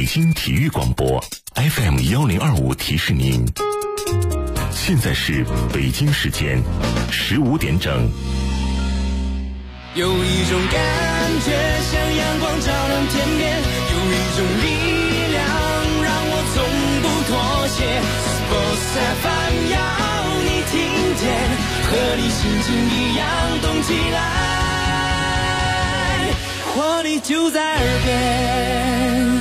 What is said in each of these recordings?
京体育广播 FM1025提示您，现在是北京时间15点整。 有一种感觉像阳光照亮天边，有一种力量让我从不妥协。Sports FM 要你听见，和你心情一样动起来，活力就在耳边。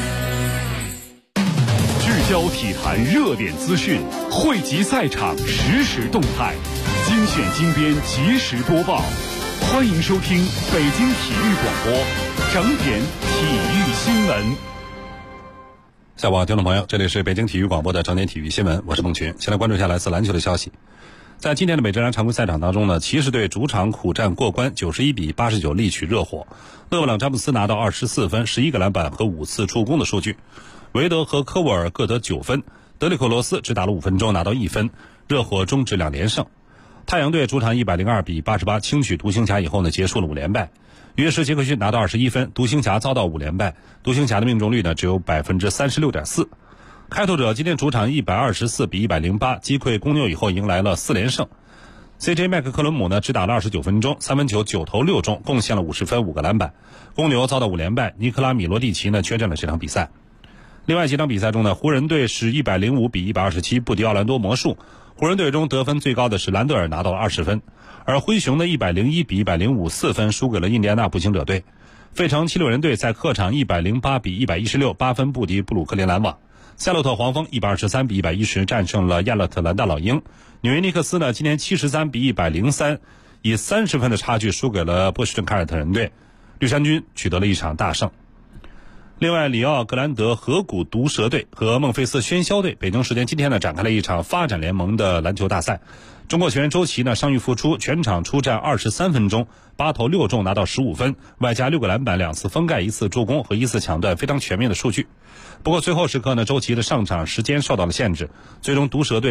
聚焦体坛热点资讯，汇集赛场实时动态，精选精编及时播报。欢迎收听北京体育广播整点体育新闻。 下午好，听众朋友，这里是北京体育广播的整点体育新闻，我是孟群。先来关注一下来自篮球的消息。在今天的美职篮常规赛场当中呢，骑士队主场苦战过关，91-89力取热火。勒布朗詹姆斯拿到24分、11个篮板和5次助攻的数据。韦德和科沃尔各得9分，德里克罗斯只打了5分钟拿到1分，热火终止2连胜。太阳队主场102-88轻取独行侠以后呢，结束了5连败。约什杰克逊拿到21分，独行侠遭到5连败，独行侠的命中率呢只有 36.4%。开拓者今天主场124-108击溃公牛以后迎来了4连胜。CJ 麦克克伦姆呢只打了29分钟，3分球9投6中，贡献了50分5个篮板。公牛遭到5连败，尼克拉米罗蒂奇呢缺阵了这场比赛。另外几场比赛中呢，湖人队是105-127不敌奥兰多魔术。湖人队中得分最高的是兰德尔拿到了20分，而灰熊的101-105 4分输给了印第安纳步行者队。费城76人队在客场108-116 8分不敌布鲁克林篮网。夏洛特黄蜂123-110战胜了亚特兰大老鹰。纽约尼克斯呢今年73-103以30分的差距输给了波士顿凯尔特人队。绿衫军取得了一场大胜。另外，里奥格兰德河谷毒蛇队和孟菲斯喧嚣队北京时间今天呢展开了一场发展联盟的篮球大赛。中国球员周琦呢伤愈复出，全场出战23分钟，8投6中拿到15分，外加6个篮板、2次封盖、1次助攻和1次抢断，非常全面的数据。不过最后时刻呢，周琦的上场时间受到了限制，最终毒蛇队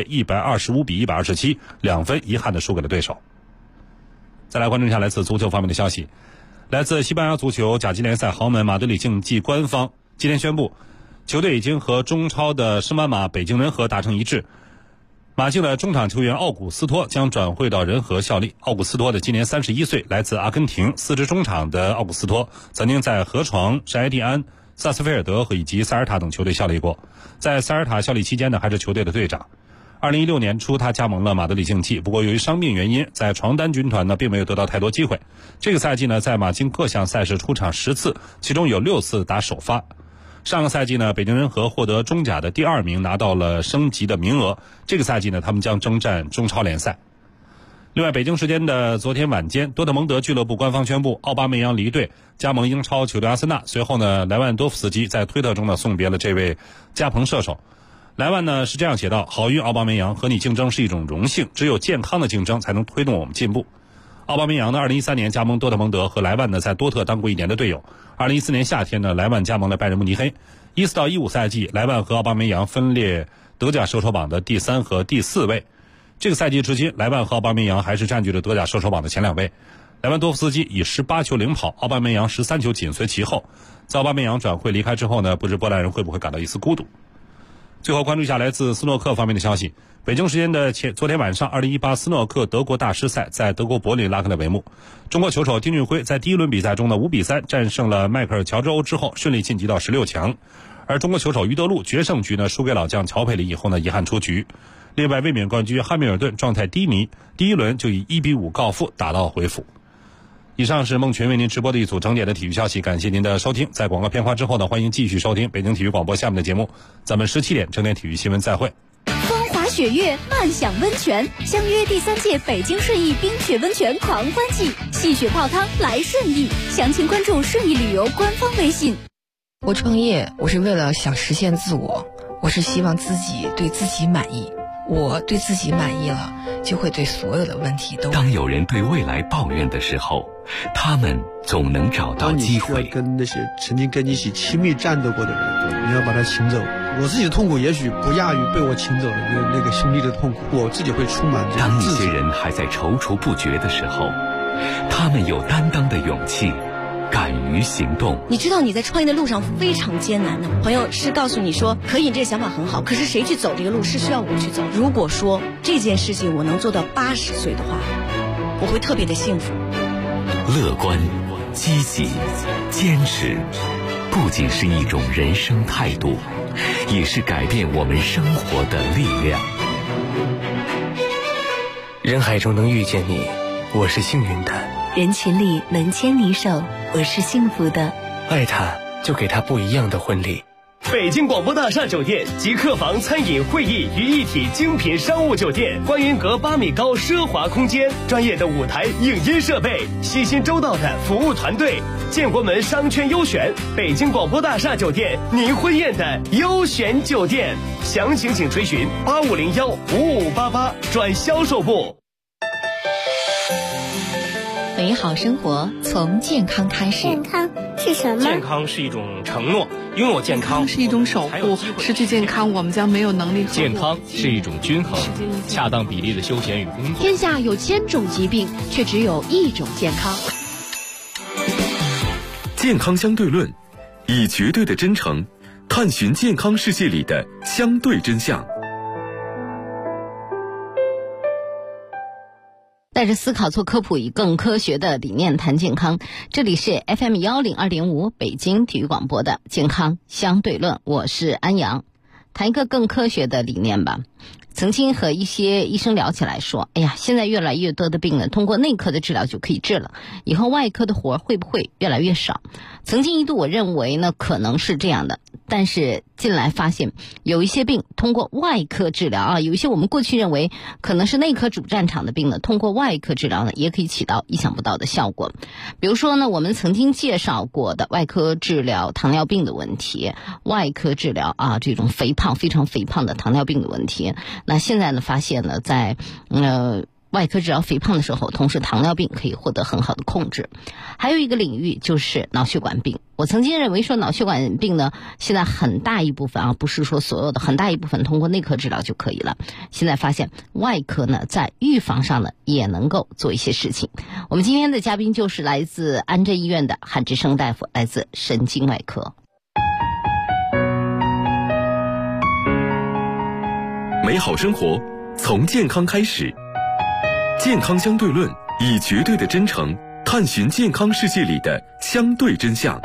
125-127 2分遗憾的输给了对手。再来关注一下来自足球方面的消息。来自西班牙足球甲级联赛豪门马德里竞技官方今天宣布，球队已经和中超的圣马马北京人和达成一致，马竞的中场球员奥古斯托将转会到人和效力。奥古斯托的今年31岁，来自阿根廷，4支中场的奥古斯托曾经在河床、圣埃蒂安、萨斯菲尔德和以及塞尔塔等球队效力过。在塞尔塔效力期间呢，还是球队的队长。2016年初他加盟了马德里竞技，不过由于伤病原因，在床单军团呢并没有得到太多机会。这个赛季呢，在马竞各项赛事出场10次，其中有6次打首发。上个赛季呢，北京人和获得中甲的第2名，拿到了升级的名额。这个赛季呢，他们将征战中超联赛。另外，北京时间的昨天晚间，多特蒙德俱乐部官方宣布奥巴梅扬离队，加盟英超球队阿森纳。随后呢，莱万多夫斯基在推特中呢送别了这位加蓬射手。莱万呢是这样写道：好运奥巴梅扬，和你竞争是一种荣幸，只有健康的竞争才能推动我们进步。奥巴梅扬呢2013年加盟多特蒙德，和莱万呢在多特当过1年的队友。2014年夏天呢，莱万加盟了拜仁慕尼黑。14到15赛季，莱万和奥巴梅扬分列德甲射手榜的第3和第4位。这个赛季至今，莱万和奥巴梅扬还是占据了德甲射手榜的前2位。莱万多夫斯基以18球领跑，奥巴梅扬13球紧随其后。在奥巴梅扬转会离开之后呢，不知波兰人会不会感到一丝孤独。最后关注一下来自斯诺克方面的消息。北京时间的昨天晚上，2018斯诺克德国大师赛在德国柏林拉开了帷幕。中国球手丁俊晖在第1轮比赛中的5-3战胜了迈克尔乔治欧之后，顺利晋级到16强。而中国球手于德禄决胜局呢输给老将乔佩里以后呢，遗憾出局。另外卫冕冠军汉密尔顿状态低迷，第1轮就以1-5告负，打道回府。以上是孟群为您直播的一组整点的体育消息，感谢您的收听。在广告片花之后呢，欢迎继续收听北京体育广播下面的节目。咱们17点整点体育新闻再会。 风华雪月，漫享温泉，相约第3届北京顺义冰雪温泉狂欢季，戏雪泡汤来顺义，详情关注顺义旅游官方微信。 我创业，我是为了想实现自我，我是希望自己对自己满意。我对自己满意了，就会对所有的问题都。 当有人对未来抱怨的时候，他们总能找到机会。 当你需要跟那些曾经跟你一起亲密战斗过的人，你要把他请走。我自己的痛苦也许不亚于被我请走的那个兄弟的痛苦，我自己会充满这种自责。 当一些人还在踌躇不决的时候，他们有担当的勇气， 敢于行动。 你知道你在创业的路上非常艰难的，朋友是告诉你说可以，这个想法很好，可是谁去走这个路是需要我去走。如果说这件事情我能做到80岁的话，我会特别的幸福。 乐观、积极、坚持，不仅是一种人生态度，也是改变我们生活的力量。 人海中能遇见你，我是幸运的； 人群里能牵你手，我是幸福的。 爱他，就给他不一样的婚礼。 北京广播大厦酒店集客房、餐饮、会议于一体精品商务酒店，观云阁8米高奢华空间，专业的舞台影音设备，细心周到的服务团队，建国门商圈优选，北京广播大厦酒店您婚宴的优选酒店。详情请垂询8501-5588转销售部。 美好生活从健康开始。 健康是什么？ 健康是一种承诺，拥有健康是一种守护，失去健康我们将没有能力。 健康是一种均衡，恰当比例的休闲与工作。 天下有1000种疾病，却只有1种健康。 健康相对论，以绝对的真诚探寻健康世界里的相对真相。 带着思考做科普，以更科学的理念谈健康。这里是 FM 102.5北京体育广播的健康相对论，我是安阳。谈一个更科学的理念吧。曾经和一些医生聊起来说，哎呀，现在越来越多的病呢，通过内科的治疗就可以治了，以后外科的活会不会越来越少？曾经一度我认为呢，可能是这样的，但是近来发现有一些病通过外科治疗啊，有一些我们过去认为可能是内科主战场的病呢，通过外科治疗呢，也可以起到意想不到的效果。比如说呢，我们曾经介绍过的外科治疗糖尿病的问题，外科治疗啊这种肥胖非常肥胖的糖尿病的问题。那现在呢，发现呢，在外科治疗肥胖的时候，同时糖尿病可以获得很好的控制。还有一个领域就是脑血管病。我曾经认为说脑血管病呢，现在很大一部分啊，不是说所有的，很大一部分通过内科治疗就可以了。现在发现外科呢，在预防上呢，也能够做一些事情。我们今天的嘉宾就是来自安贞医院的韩志生大夫，来自神经外科。 美好生活从健康开始，健康相对论，以绝对的真诚探寻健康世界里的相对真相。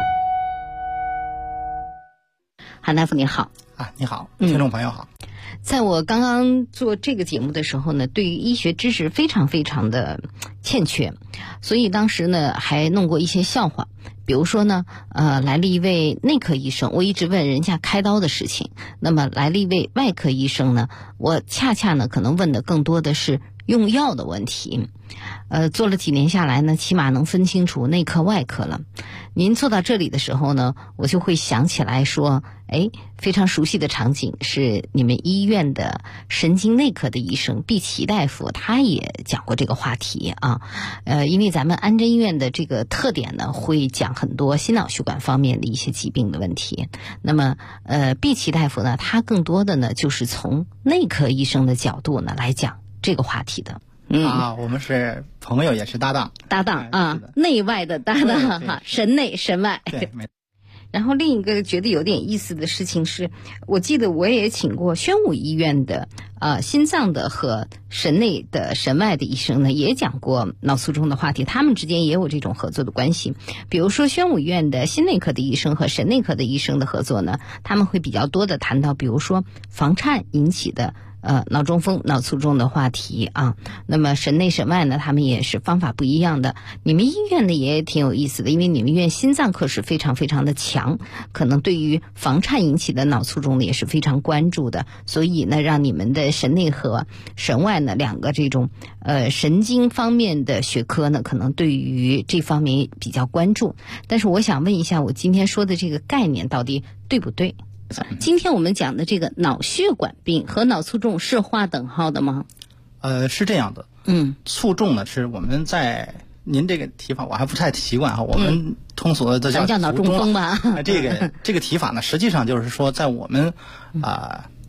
韩大夫你好。 你好，听众朋友好。 在我刚刚做这个节目的时候呢，对于医学知识非常非常的欠缺，所以当时呢还弄过一些笑话。比如说呢，来了一位内科医生，我一直问人家开刀的事情，那么来了一位外科医生呢，我恰恰呢可能问的更多的是用药的问题。做了几年下来呢，起码能分清楚内科外科了。您做到这里的时候呢，我就会想起来说，非常熟悉的场景是你们医院的神经内科的医生毕奇大夫，他也讲过这个话题啊。因为咱们安贞医院的这个特点呢，会讲很多心脑血管方面的一些疾病的问题。那么毕奇大夫呢，他更多的呢就是从内科医生的角度呢来讲这个话题的。 我们是朋友，也是搭档啊，内外的搭档哈，神内神外。 对。 然后另一个觉得有点意思的事情是，我记得我也请过宣武医院的心脏的和神内的神外的医生呢，也讲过脑卒中的话题，他们之间也有这种合作的关系。比如说宣武医院的心内科的医生和神内科的医生的合作呢，他们会比较多的谈到，比如说房颤引起的脑中风、脑卒中的话题啊。那么神内神外呢，他们也是方法不一样的。你们医院呢也挺有意思的，因为你们医院心脏科是非常非常的强，可能对于房颤引起的脑卒中呢也是非常关注的，所以呢让你们的神内和神外呢两个这种神经方面的学科呢，可能对于这方面比较关注。但是我想问一下，我今天说的这个概念到底对不对？今天我们讲的这个脑血管病和脑卒中是划等号的吗？ 是这样的。卒中呢是我们在您这个提法我还不太习惯哈，我们通俗的叫脑中风吧。 这个提法呢，实际上就是说在我们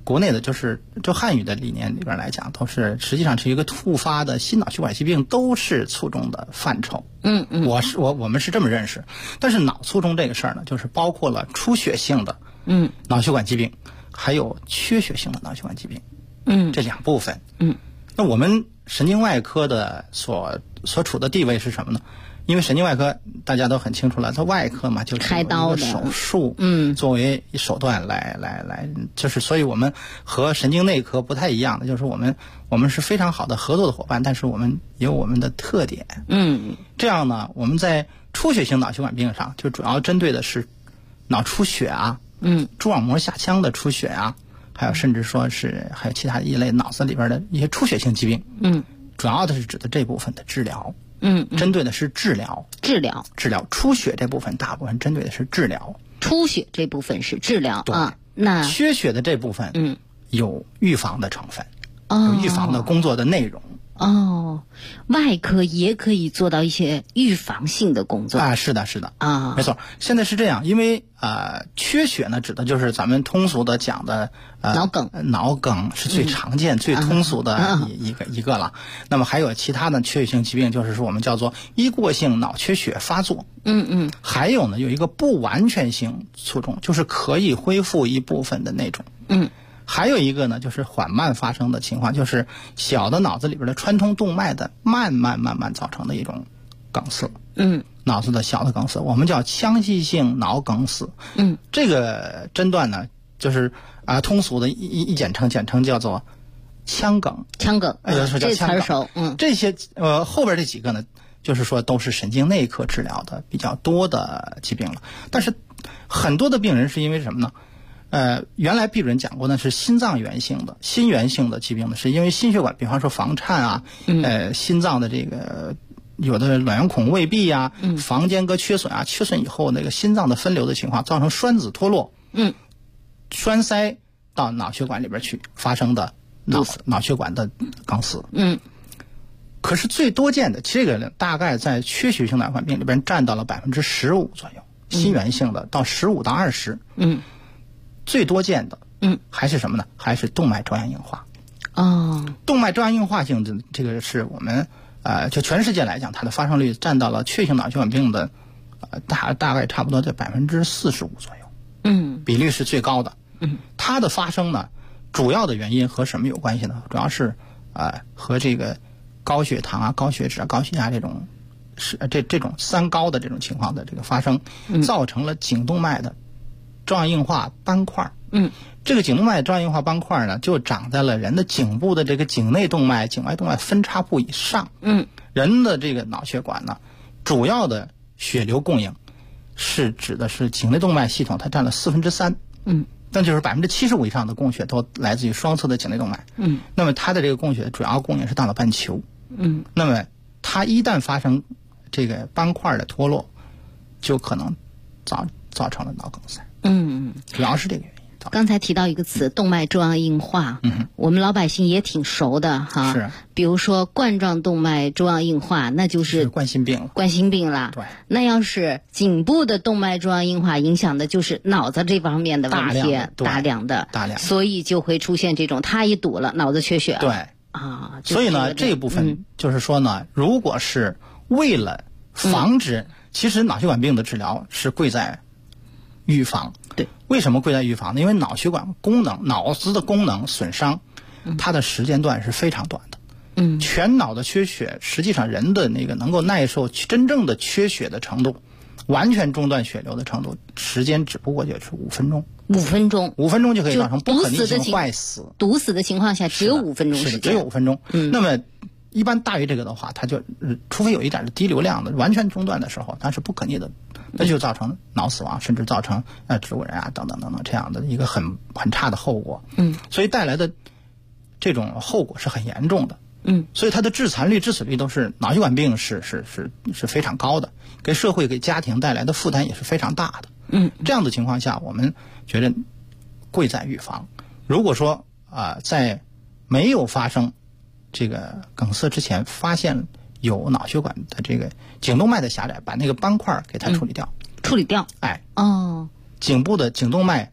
国内的就汉语的理念里边来讲，都是实际上是一个突发的心脑血管疾病都是卒中的范畴。我们是这么认识。但是脑卒中这个事儿呢，就是包括了出血性的脑血管疾病，还有缺血性的脑血管疾病。这两部分。那我们神经外科的所处的地位是什么呢？因为神经外科大家都很清楚了，它外科嘛，就是开刀的手术，作为手段来，就是所以我们和神经内科不太一样的，就是我们是非常好的合作的伙伴，但是我们也有我们的特点。这样呢，我们在出血性脑血管病上就主要针对的是脑出血啊，蛛网膜下腔的出血啊，还有甚至说是还有其他一类脑子里边的一些出血性疾病。主要的是指的这部分的治疗。针对的是治疗。出血这部分大部分针对的是治疗。 出血这部分是治疗啊。那缺血的这部分，有预防的成分，有预防的工作的内容。 外科也可以做到一些预防性的工作啊。是的啊，没错。现在是这样，因为缺血呢，指的就是咱们通俗的讲的脑梗是最常见、最通俗的一个了。那么还有其他的缺血性疾病，就是说我们叫做依过性脑缺血发作。还有呢，有一个不完全性卒中，就是可以恢复一部分的那种。还有一个呢，就是缓慢发生的情况，就是小的脑子里边的穿通动脉的慢慢造成的一种梗塞。脑子的小的梗塞，我们叫腔隙性脑梗死。这个诊断呢，就是通俗的一简称叫做腔梗。 这词儿熟。 这些后边这几个呢，就是说都是神经内科治疗的比较多的疾病了。但是很多的病人是因为什么呢？原来毕主任讲过呢，是心脏源性的、心源性的疾病呢，是因为心血管，比方说房颤啊，心脏的这个有的卵圆孔未闭啊，房间隔缺损啊，缺损以后那个心脏的分流的情况，造成栓子脱落，栓塞到脑血管里边去发生的脑血管的梗死。可是最多见的这个大概在缺血性脑血管病里边占到了15%左右，心源性的到15%到20%。最多见的，还是什么呢？还是动脉粥样硬化。动脉粥样硬化性这个是我们就全世界来讲，它的发生率占到了缺血性脑血管病的大概差不多在45%左右。比例是最高的。它的发生呢，主要的原因和什么有关系呢？主要是和这个高血糖啊、高血脂啊、高血压这种这种三高的这种情况的这个发生，造成了颈动脉的粥样硬化斑块。这个颈动脉粥样硬化斑块呢，就长在了人的颈部的这个颈内动脉、颈外动脉分叉部以上。人的这个脑血管呢，主要的血流供应是指的是颈内动脉系统，它占了3%。那就是75%以上的供血都来自于双侧的颈内动脉。那么它的这个供血主要供应是大脑半球。那么它一旦发生这个斑块的脱落，就可能造成了脑梗塞。主要是这个原因。 刚才提到一个词，动脉粥样硬化，我们老百姓也挺熟的哈。 是。 比如说冠状动脉粥样硬化，那就是冠心病了。 对。 那要是颈部的动脉粥样硬化，影响的就是脑子这方面的问题，大量的，所以就会出现这种它一堵了，脑子缺血。 对。所以呢，这一部分就是说呢，如果是为了防止，其实脑血管病的治疗是贵在预防。 对。 为什么贵在预防呢？因为脑血管功能、脑子的功能损伤，它的时间段是非常短的。全脑的缺血，实际上人的那个能够耐受真正的缺血的程度，完全中断血流的程度，时间只不过就是5分钟。5分钟就可以造成不可逆性坏死。 堵死的情况下只有5分钟时间。 只有5分钟。那么一般大于这个的话，它就除非有一点的低流量的完全中断的时候，它是不可逆的，那就造成脑死亡，甚至造成植物人啊等等这样的一个很差的后果。所以带来的这种后果是很严重的。所以它的致残率、致死率都是脑血管病是非常高的，给社会给家庭带来的负担也是非常大的。这样的情况下，我们觉得贵在预防。如果说在没有发生这个梗塞之前，发现有脑血管的这个颈动脉的狭窄，把那个斑块给它处理掉。 颈部的颈动脉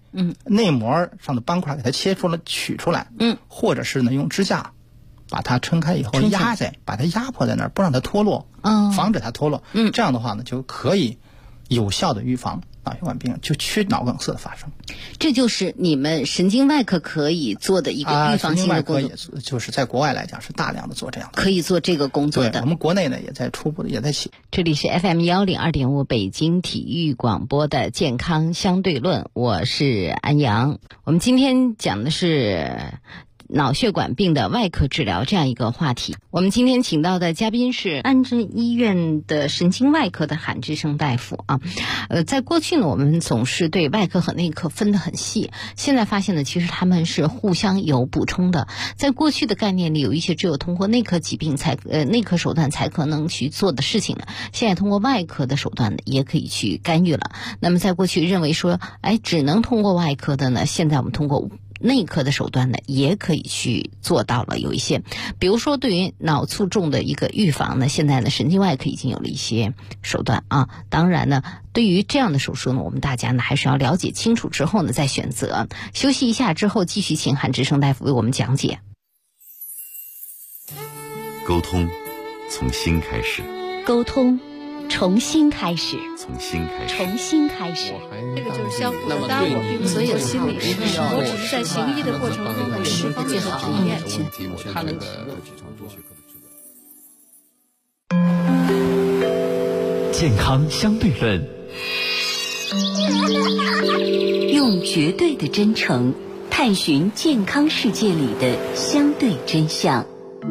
内膜上的斑块给它取出来，或者是呢用支架把它撑开以后把它压迫在那儿，不让它脱落，防止它脱落。这样的话呢，就可以有效的预防脑血管病就缺脑梗塞的发生。 这就是你们神经外科可以做的一个预防性的工作。 神经外科也就是在国外来讲是大量的做这样的， 可以做这个工作的。 对，我们国内呢也在初步的也在起。 这里是 FM102.5 北京体育广播的健康相对论，我是安阳。我们今天讲的是脑血管病的外科治疗这样一个话题。我们今天请到的嘉宾是安贞医院的神经外科的韩志生大夫啊。在过去呢，我们总是对外科和内科分得很细，现在发现呢，其实他们是互相有补充的。在过去的概念里，有一些只有通过内科疾病内科手段才可能去做的事情呢，现在通过外科的手段呢，也可以去干预了。那么在过去认为说，只能通过外科的呢，现在我们通过内科的手段呢，也可以去做到了。有一些，比如说对于脑卒中的一个预防呢，现在呢神经外科已经有了一些手段啊。当然呢，对于这样的手术呢，我们大家呢还是要了解清楚之后呢再选择。休息一下之后，继续请韩志生大夫为我们讲解。 沟通从心开始， 沟通重新开始， 从心开始， 重新开始。 这个就是相互的搭我，并所有心理师，我只是在行医的过程中有释放最好的验证。他们健康相对论， 用绝对的真诚探寻健康世界里的相对真相。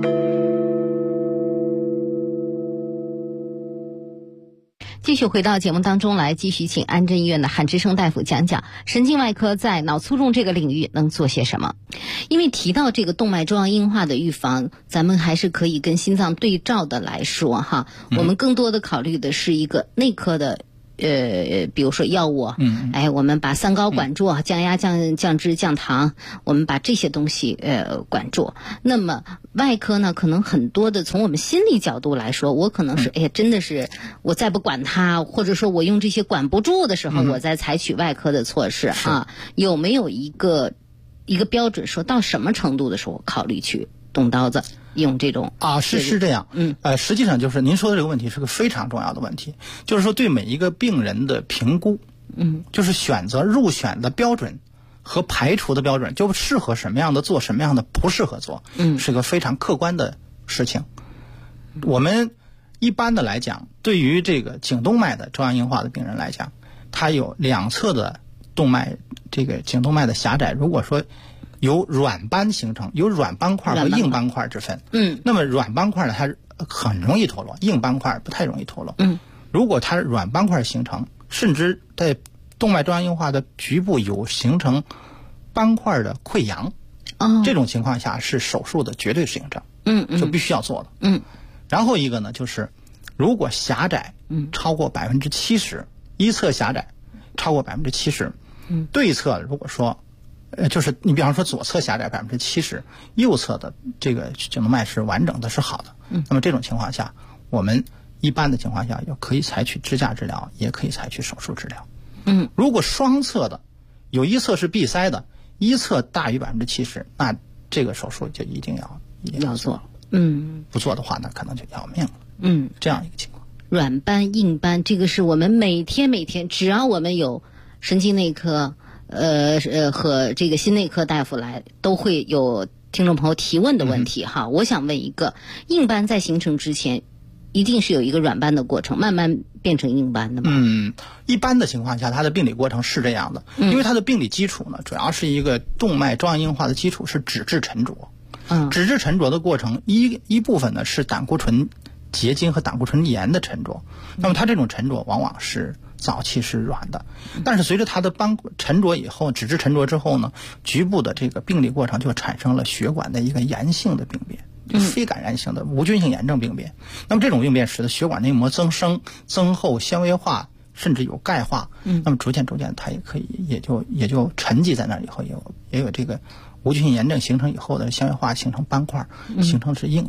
继续回到节目当中来，继续请安贞医院的韩志生大夫讲讲神经外科在脑卒中这个领域能做些什么。因为提到这个动脉粥样硬化的预防，咱们还是可以跟心脏对照的来说哈。我们更多的考虑的是一个内科的比如说药物，我们把三高管住，降压、降脂、降糖，我们把这些东西管住。那么外科呢，可能很多的从我们心理角度来说，我可能是真的是我再不管它，或者说我用这些管不住的时候，我再采取外科的措施啊。有没有一个标准，说到什么程度的时候考虑去动刀子？用这种是这样，实际上就是您说的这个问题是个非常重要的问题，就是说对每一个病人的评估，就是选择入选的标准和排除的标准，就适合什么样的做，什么样的不适合做，是个非常客观的事情。我们一般的来讲，对于这个颈动脉的粥样硬化的病人来讲，他有两侧的动脉，这个颈动脉的狭窄，如果说由软斑形成，有软斑块和硬斑块之分。那么软斑块呢，它很容易脱落，硬斑块不太容易脱落。如果它软斑块形成，甚至在动脉粥样硬化的局部有形成斑块的溃疡，这种情况下是手术的绝对适应症，就必须要做的。然后一个呢，就是如果狭窄超过70%，一侧狭窄超过70%，对侧如果说就是你比方说左侧狭窄70%，右侧的这个颈动脉是完整的，是好的。那么这种情况下，我们一般的情况下可以采取支架治疗，也可以采取手术治疗。如果双侧的有一侧是闭塞的，一侧大于70%，那这个手术就一定要做。不做的话，那可能就要命了。这样一个情况。 软斑、硬斑，这个是我们每天只要我们有神经内科和这个心内科大夫来，都会有听众朋友提问的问题哈。我想问一个，硬斑在形成之前，一定是有一个软斑的过程，慢慢变成硬斑的吗？ 一般的情况下，它的病理过程是这样的，因为它的病理基础呢，主要是一个动脉粥样硬化的基础是脂质沉着。脂质沉着的过程，一部分呢是胆固醇结晶和胆固醇盐的沉着，那么它这种沉着往往是早期是软的，但是随着它的沉着以后，脂质沉着之后呢，局部的这个病理过程就产生了血管的一个炎性的病变，就是非感染性的无菌性炎症病变。那么这种病变使得血管内膜增生、增厚、纤维化，甚至有钙化。那么逐渐它也可以也就沉积在那儿，以后也有这个无菌性炎症形成以后的纤维化形成斑块，形成是硬斑。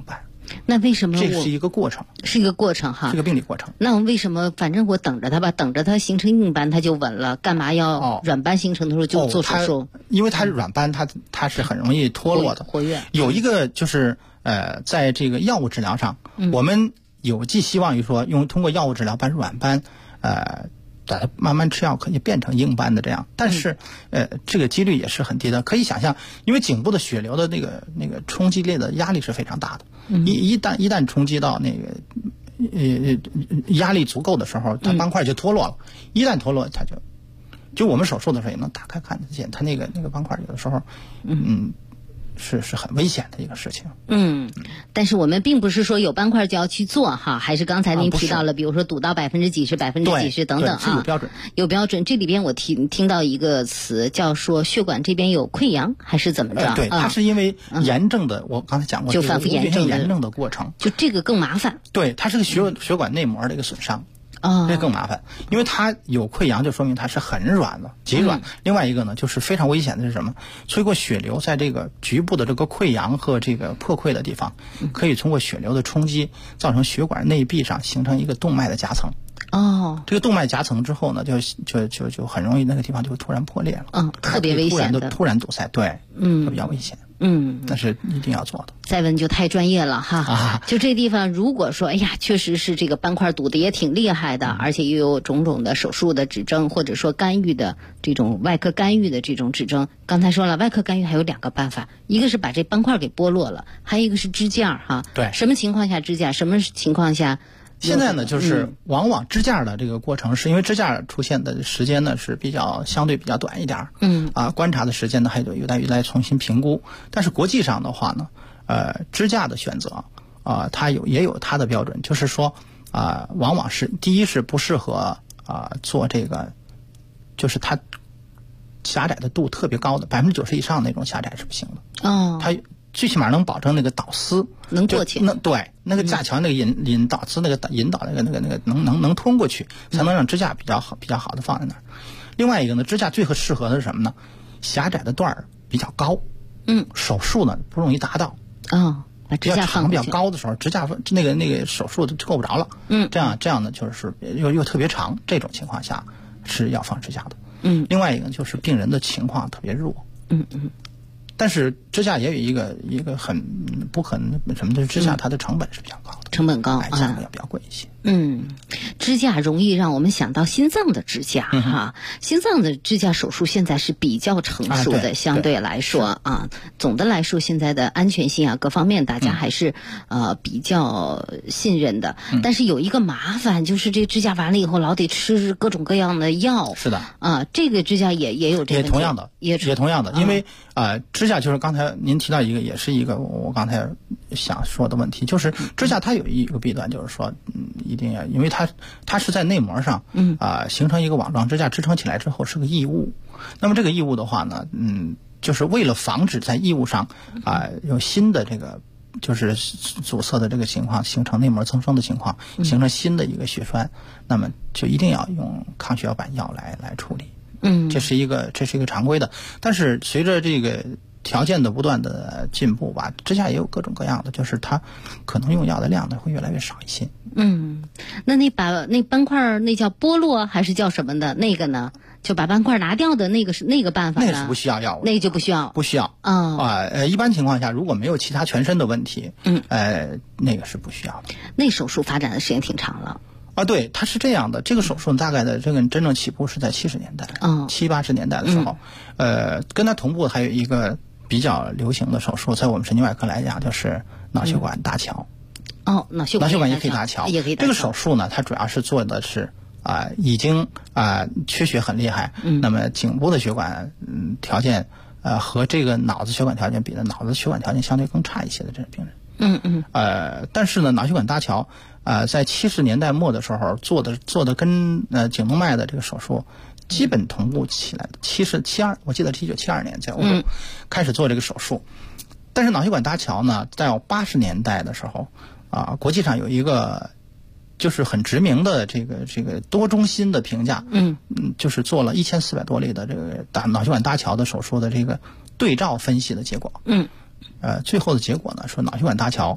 那为什么这是一个过程？ 是一个过程哈， 是个病理过程。 那我为什么反正我等着它吧，等着它形成硬斑它就稳了，干嘛要软斑形成的时候就做手术？ 因为它软斑它是很容易脱落的， 活跃。 有一个就是在这个药物治疗上，我们有寄希望于说通过药物治疗把软斑它慢慢吃药可以变成硬斑的这样，但是这个几率也是很低的。可以想象，因为颈部的血流的那个冲击力的压力是非常大的，一旦冲击到那个压力足够的时候，它斑块就脱落了。一旦脱落，它就我们手术的时候也能打开看得见，它那个斑块有的时候是很危险的一个事情。 但是我们并不是说有斑块就要去做哈，还是刚才您提到了，比如说堵到几%、几%等等啊， 有标准。 有标准。这里边我听到一个词叫说血管这边有溃疡还是怎么着？ 对，它是因为炎症的，我刚才讲过， 就反复炎症的过程， 就这个更麻烦。 对，它是个血管内膜的一个损伤。这更麻烦，因为它有溃疡，就说明它是很软了，极软。另外一个呢，就是非常危险的是什么？通过血流在这个局部的这个溃疡和这个破溃的地方，可以通过血流的冲击，造成血管内壁上形成一个动脉的夹层。这个动脉夹层之后呢，就很容易那个地方就突然破裂了。 特别危险的， 突然堵塞，对，比较危险。那是一定要做的。 再问就太专业了哈。就这地方，如果说确实是这个斑块堵得也挺厉害的，而且又有种种的手术的指征，或者说干预的这种外科干预的这种指征。刚才说了，外科干预还有2个办法，一个是把这斑块给剥落了，还有一个是支架哈。 对。 什么情况下支架？什么情况下？ 现在呢，就是往往支架的这个过程，是因为支架出现的时间呢是相对比较短一点，观察的时间呢还有待于来重新评估。但是国际上的话呢，支架的选择它也有它的标准，就是说往往是第一是不适合做这个，就是它狭窄的度特别高的90%以上那种狭窄是不行的。它最起码能保证那个导丝能过去， 对，那个架桥那个引导丝那个引导那个能通过去，才能让支架比较好的放在那儿。另外一个呢，支架最适合的是什么呢？狭窄的段儿比较高，手术呢不容易达到。 把支架放比较高的时候，支架那个手术就够不着了。这样呢就是又特别长，这种情况下是要放支架的。另外一个就是病人的情况特别弱。但是支架也有一个很不可能什么的，支架它的成本是比较高的， 成本高， 价格要比较贵一些。 支架容易让我们想到心脏的支架哈，心脏的支架手术现在是比较成熟的，相对来说总的来说现在的安全性各方面大家还是比较信任的。但是有一个麻烦，就是这支架完了以后老得吃各种各样的药。 是的， 这个支架也有这个， 也同样的，因为支架就是刚才您提到一个，也是一个我刚才想说的问题，就是支架它有一个弊端，就是说一定要，因为它是在内膜上形成一个网状支架，支撑起来之后是个异物。那么这个异物的话呢，就是为了防止在异物上有新的这个就是阻塞的这个情况，形成内膜增生的情况，形成新的一个血栓，那么就一定要用抗血小板药来处理。这是一个常规的。但是随着这个条件的不断的进步吧，支架也有各种各样的，就是它可能用药的量呢会越来越少一些。 那把那斑块那叫剥落还是叫什么的那个呢？就把斑块拿掉的那个是那个办法呢？ 那是不需要药物， 那个就不需要一般情况下如果没有其他全身的问题，那个是不需要的。 那手术发展的时间挺长了。 对，它是这样的。这个手术大概的这个真正起步是在70年代，70、80年代的时候，跟它同步还有一个比较流行的手术，在我们神经外科来讲就是脑血管搭桥。 脑血管也可以搭桥，这个手术呢，它主要是做的是已经缺血很厉害，那么颈部的血管条件和这个脑子血管条件比的，脑子血管条件相对更差一些的这种病人。但是呢，脑血管搭桥在70年代末的时候做的跟颈动脉的这个手术基本同步起来的。我记得是1972年在欧洲开始做这个手术。但是脑血管搭桥呢，在80年代的时候国际上有一个就是很知名的这个多中心的评价，就是做了1400多例的这个脑血管搭桥的手术的这个对照分析的结果。最后的结果呢，说脑血管搭桥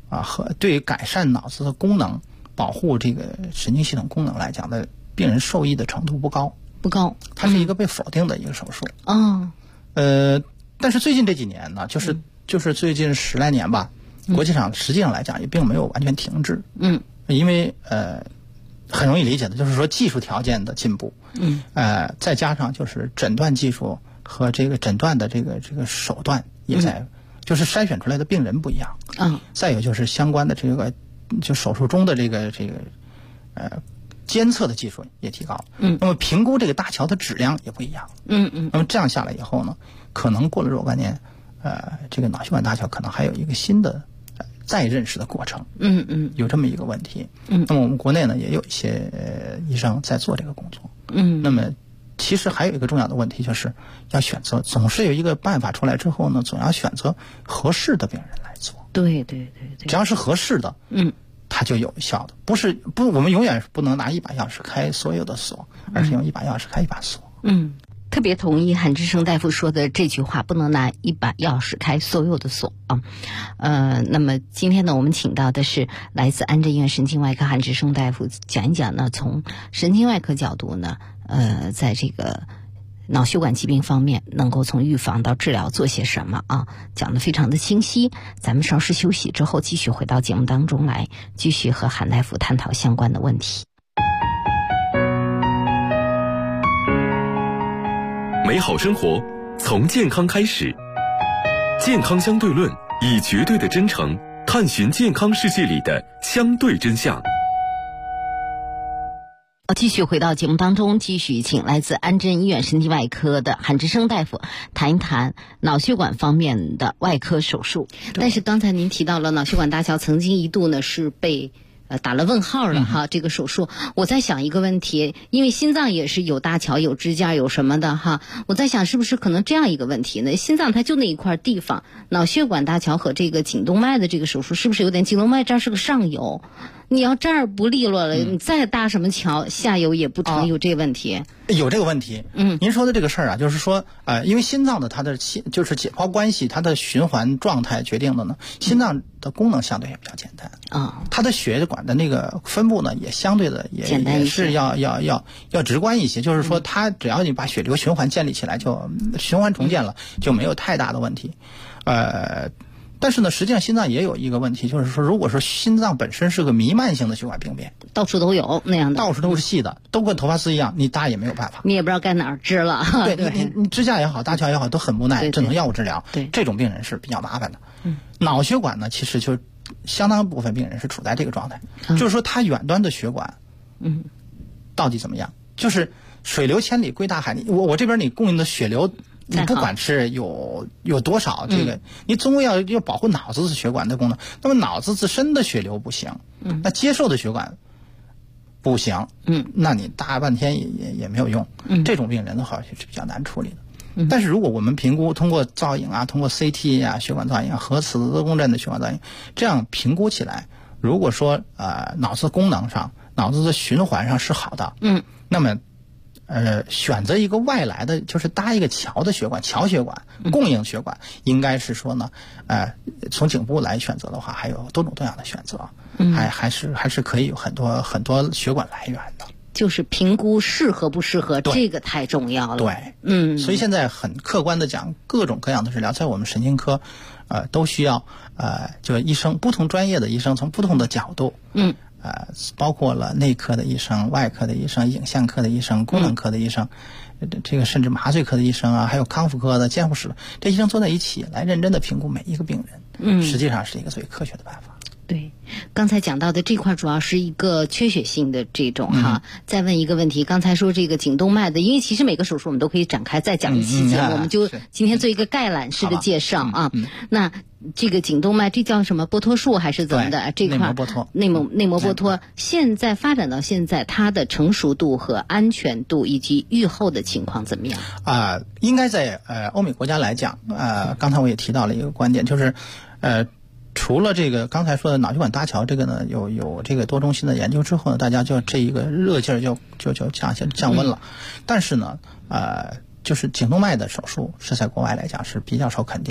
和对改善脑子的功能、保护这个神经系统功能来讲的病人受益的程度不高。它是一个被否定的一个手术。但是最近这几年呢，就是最近10来年吧，国际上实际上来讲也并没有完全停滞。因为很容易理解的，就是说技术条件的进步，再加上就是诊断技术和这个诊断的这个手段也在，就是筛选出来的病人不一样。再有就是相关的这个就手术中的这个监测的技术也提高了。那么评估这个大桥的质量也不一样。那么这样下来以后呢，可能过了若干年，这个脑血管搭桥可能还有一个新的再认识的过程。有这么一个问题。那么我们国内呢也有一些医生在做这个工作。那么其实还有一个重要的问题，就是要选择，总是有一个办法出来之后呢，总要选择合适的病人来做。 对， 只要是合适的，它就有效的。我们永远不能拿一把钥匙开所有的锁，而是用一把钥匙开一把锁。 特别同意韩志生大夫说的这句话，不能拿一把钥匙开所有的锁啊。那么今天呢，我们请到的是来自安贞医院神经外科韩志生大夫，讲一讲呢，从神经外科角度呢，在这个脑血管疾病方面能够从预防到治疗做些什么啊，讲得非常的清晰。咱们稍事休息之后，继续回到节目当中来，继续和韩大夫探讨相关的问题。 美好生活从健康开始，健康相对论，以绝对的真诚探寻健康世界里的相对真相。 继续回到节目当中，继续请来自安贞医院神经外科的韩志生大夫谈一谈脑血管方面的外科手术。但是刚才您提到了脑血管搭桥曾经一度呢是被打了问号了哈，这个手术我在想一个问题，因为心脏也是有搭桥有支架有什么的哈，我在想是不是可能这样一个问题呢？心脏它就那一块地方，脑血管搭桥和这个颈动脉的这个手术是不是有点，颈动脉这儿是个上游，你要这儿不利落了，你再搭什么桥下游也不成，有这个问题。 有这个问题。您说的这个事儿啊，就是说因为心脏的它的就是解剖关系，它的循环状态决定的呢，心脏的功能相对也比较简单它的血管的那个分布呢也相对的也是要直观一些，就是说它只要你把血流循环建立起来，就循环重建了，就没有太大的问题。但是呢，实际上心脏也有一个问题，就是说，如果说心脏本身是个弥漫性的血管病变， 到处都有那样的，到处都是细的，都跟头发丝一样，你搭也没有办法， 你也不知道该哪儿支了。 对，你支架也好，搭桥也好，都很无奈，只能药物治疗。这种病人是比较麻烦的。脑血管呢，其实就相当部分病人是处在这个状态，就是说他远端的血管，到底怎么样？就是水流千里归大海，我这边你供应的血流。你不管是有多少，这个你总归要保护脑子的血管的功能。那么脑子自身的血流不行，那接受的血管不行，那你搭半天也没有用。这种病人的话是比较难处理的。但是如果我们评估通过造影啊，通过 CT 啊，血管造影啊，核磁共振的血管造影，这样评估起来，如果说脑子功能上、脑子的循环上是好的，那么。选择一个外来的，就是搭一个桥的血管，桥血管供应血管，应该是说呢，从颈部来选择的话，还有多种多样的选择，还是可以有很多血管来源的。 就是评估适合不适合，这个太重要了。 对，所以现在很客观的讲，各种各样的治疗，在我们神经科，都需要就医生不同专业的医生从不同的角度，包括了内科的医生、外科的医生、影像科的医生、功能科的医生，这个甚至麻醉科的医生啊，还有康复科的、监护室的，这医生坐在一起来认真的评估每一个病人，实际上是一个最科学的办法。 对，刚才讲到的这块主要是一个缺血性的这种哈。再问一个问题，刚才说这个颈动脉的，因为其实每个手术我们都可以展开再讲一期节目，我们就今天做一个概览式的介绍啊。那这个颈动脉这叫什么剥脱术还是怎么的？这块内膜剥脱，现在发展到现在，它的成熟度和安全度以及预后的情况怎么样？ 应该在欧美国家来讲，刚才我也提到了一个观点，就是除了这个刚才说的脑血管搭桥这个呢，有这个多中心的研究之后呢，大家就这一个热劲儿就降温了。但是呢，就是颈动脉的手术是在国外来讲是比较受肯定的。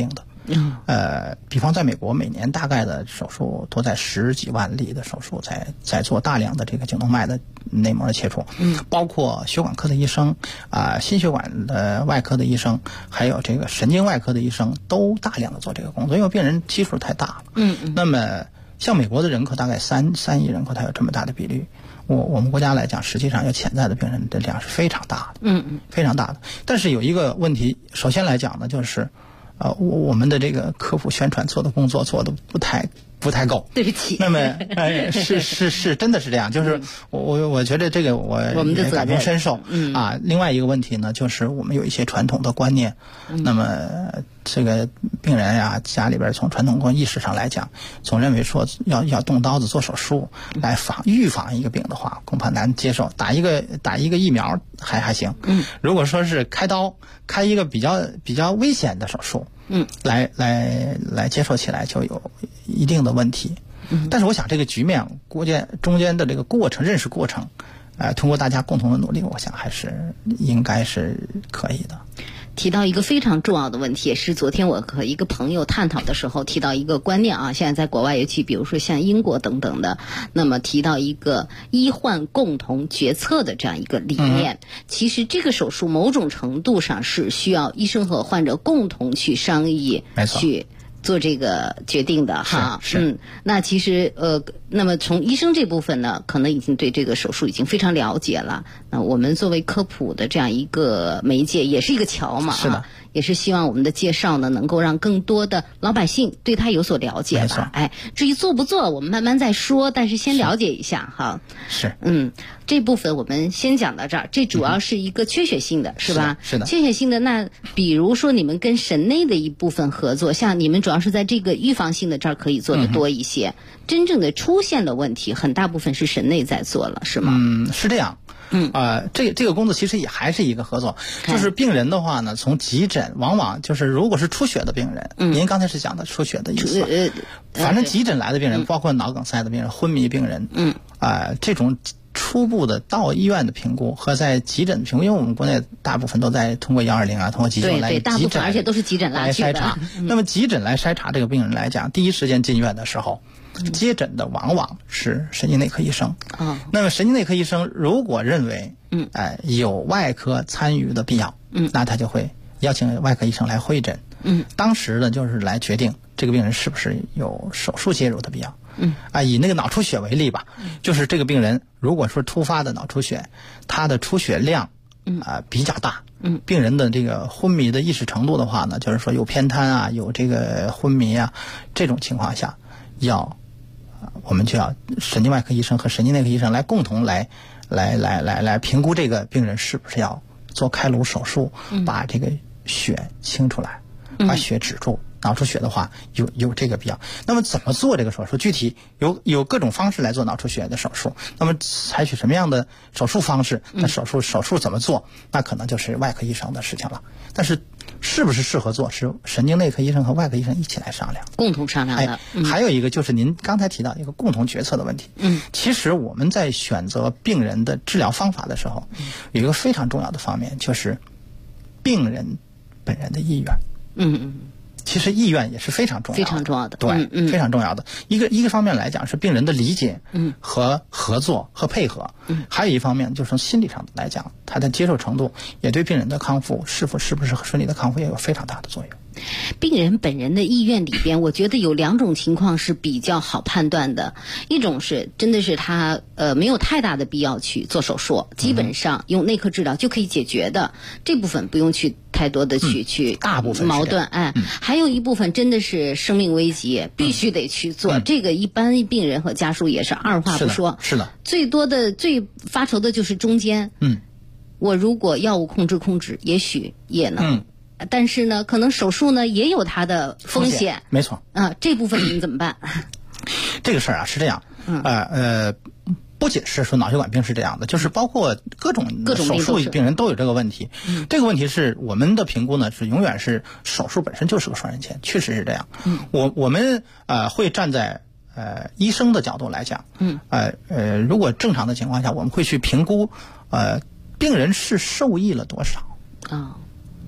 比方在美国，每年大概的手术都在10几万例的手术在做大量的这个颈动脉的内膜的切除，包括血管科的医生心血管的外科的医生，还有这个神经外科的医生都大量的做这个工作，因为病人基数太大了。那么像美国的人口大概3亿人口，它有这么大的比率。我们国家来讲，实际上有潜在的病人的量是非常大的，非常大的。但是有一个问题，首先来讲呢，就是我们的这个科普宣传做的工作做的不太够， 对不起。 那么是真的是这样，就是我觉得这个我们的感同身受。另外一个问题呢，就是我们有一些传统的观念，那么这个病人呀，家里边从传统意识上来讲，总认为说要动刀子做手术来预防一个病的话，恐怕难接受。打一个疫苗还行，如果说是开刀开一个比较危险的手术，来接受起来就有一定的问题。但是我想这个局面中间的这个认识过程，通过大家共同的努力，我想还是应该是可以的。 提到一个非常重要的问题，也是昨天我和一个朋友探讨的时候提到一个观念啊，现在在国外，尤其比如说像英国等等的，那么提到一个医患共同决策的这样一个理念。其实这个手术某种程度上是需要医生和患者共同去商议，去做这个决定的哈。那其实那么从医生这部分呢，可能已经对这个手术已经非常了解了。那我们作为科普的这样一个媒介，也是一个桥嘛， 是的， 也是希望我们的介绍呢，能够让更多的老百姓对它有所了解吧。至于做不做，我们慢慢再说，但是先了解一下哈。这部分我们先讲到这儿。这主要是一个缺血性的，是吧？ 是的。 缺血性的，那比如说你们跟神内的一部分合作，像你们主要是在这个预防性的这儿可以做的多一些。真正的出现的问题，很大部分是神内在做了，是吗？ 是这样。这个工作其实也还是一个合作，就是病人的话呢，从急诊往往就是如果是出血的病人，您刚才是讲的出血的意思，反正急诊来的病人，包括脑梗塞的病人、昏迷病人，这种初步的到医院的评估和在急诊的评估，因为我们国内大部分都在通过120通过急诊来对大部分而且都是急诊来筛查。那么急诊来筛查这个病人来讲，第一时间进院的时候，接诊的往往是神经内科医生。那么神经内科医生如果认为有外科参与的必要，那他就会邀请外科医生来会诊。当时呢就是来决定这个病人是不是有手术介入的必要。以那个脑出血为例吧，就是这个病人如果说突发的脑出血，他的出血量比较大，病人的这个昏迷的意识程度的话呢，就是说有偏瘫有这个昏迷这种情况下，我们就要神经外科医生和神经内科医生来共同来评估这个病人是不是要做开颅手术，把这个血清出来，把血止住。脑出血的话有这个必要。那么怎么做这个手术？具体有各种方式来做脑出血的手术。那么采取什么样的手术方式？那手术怎么做？那可能就是外科医生的事情了。但是是不是适合做，是神经内科医生和外科医生一起来商量， 共同商量的。 还有一个就是您刚才提到一个共同决策的问题。其实我们在选择病人的治疗方法的时候，有一个非常重要的方面，就是病人本人的意愿。其实意愿也是非常重要的， 非常重要的， 对，非常重要的。一个方面来讲是病人的理解，和合作和配合，还有一方面就是从心理上来讲，他的接受程度也对病人的康复是不是顺利的康复也有非常大的作用。 病人本人的意愿里边，我觉得有2种情况是比较好判断的。一种是真的是他没有太大的必要去做手术，基本上用内科治疗就可以解决的，这部分不用去太多的去大部分矛盾。还有一部分真的是生命危急，必须得去做。这个一般病人和家属也是二话不说。 是的。 最多的最发愁的就是中间。我如果药物控制，也许也能。但是呢，可能手术呢也有它的风险。 没错。 这部分您怎么办？ 这个事儿是这样。不仅是说脑血管病是这样的，就是包括各种手术病人都有这个问题。这个问题是我们的评估呢，是永远是手术本身就是个双刃剑，确实是这样。我们会站在医生的角度来讲，如果正常的情况下，我们会去评估病人是受益了多少。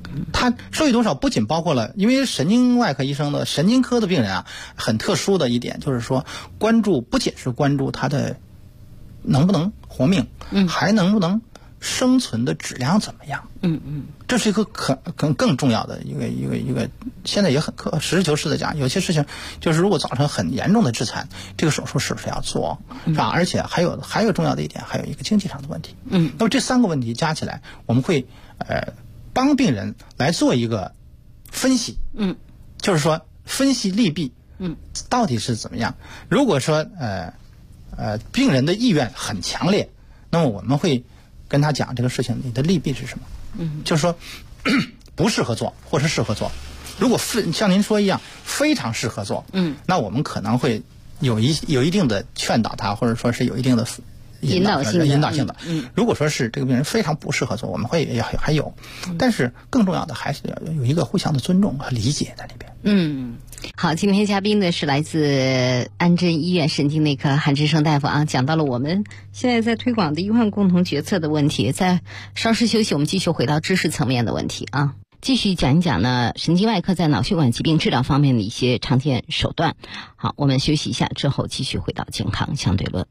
它受益多少不仅包括了，因为神经外科医生的神经科的病人啊，很特殊的一点就是说，不仅是关注他的能不能活命，还能不能生存的质量怎么样？这是一个更重要的一个，现在也很实事求是的讲，有些事情就是如果造成很严重的致残，这个手术是不是要做，是吧？而且还有重要的一点，还有一个经济上的问题。那么这3个问题加起来，我们会帮病人来做一个分析。就是说分析利弊，到底是怎么样？如果说病人的意愿很强烈，那么我们会跟他讲这个事情，你的利弊是什么？就是说不适合做或是适合做。如果像您说一样非常适合做，那我们可能会有一定的劝导他，或者说是有一定的引导性的。如果说是这个病人非常不适合做，我们会还有，但是更重要的还是要有一个互相的尊重和理解在里边。 好，今天嘉宾呢是来自安贞医院神经内科韩志生大夫啊，讲到了我们现在在推广的医患共同决策的问题。在稍事休息，我们继续回到知识层面的问题啊，继续讲一讲呢神经外科在脑血管疾病治疗方面的一些常见手段。好，我们休息一下之后继续回到健康相对论。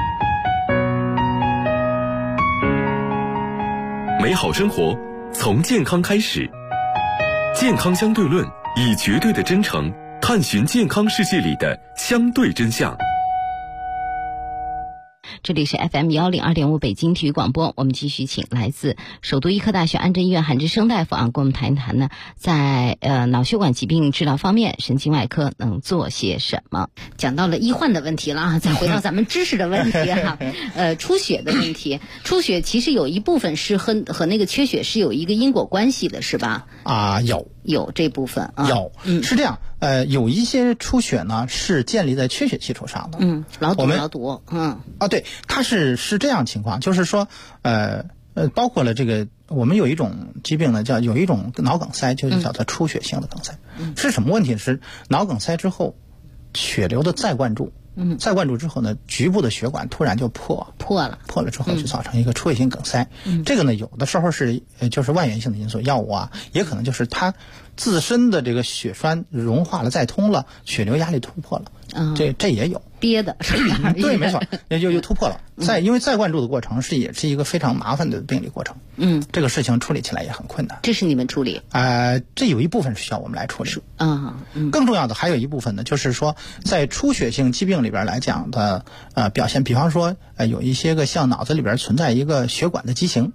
美好生活从健康开始，健康相对论以绝对的真诚探寻健康世界里的相对真相。 这里是 FM102.5 北京体育广播，我们继续请来自首都医科大学安贞医院韩志生大夫啊，跟我们谈一谈呢，在脑血管疾病治疗方面，神经外科能做些什么？讲到了医患的问题了啊，再回到咱们知识的问题哈，出血的问题，出血其实有一部分是和那个缺血是有一个因果关系的，是吧？有这部分啊， 是这样。有一些出血呢是建立在缺血基础上的。 劳毒。 对，它是这样情况，就是说包括了这个，我们有一种疾病呢，有一种脑梗塞，就是叫做出血性的梗塞。是什么问题？是脑梗塞之后血流的再灌注。再灌注之后呢，局部的血管突然就破了之后就造成一个出血性梗塞。这个呢，有的时候是就是外源性的因素，药物啊，也可能就是它自身的这个血栓融化了再通了，血流压力突破了。这也有憋的是吧？ 对，没错，又突破了。因为再灌注的过程也是一个非常麻烦的病理过程。这个事情处理起来也很困难。 这是你们处理？ 这有一部分是需要我们来处理。更重要的还有一部分呢，就是说在出血性疾病里边来讲的表现，比方说有一些个像脑子里边存在一个血管的畸形。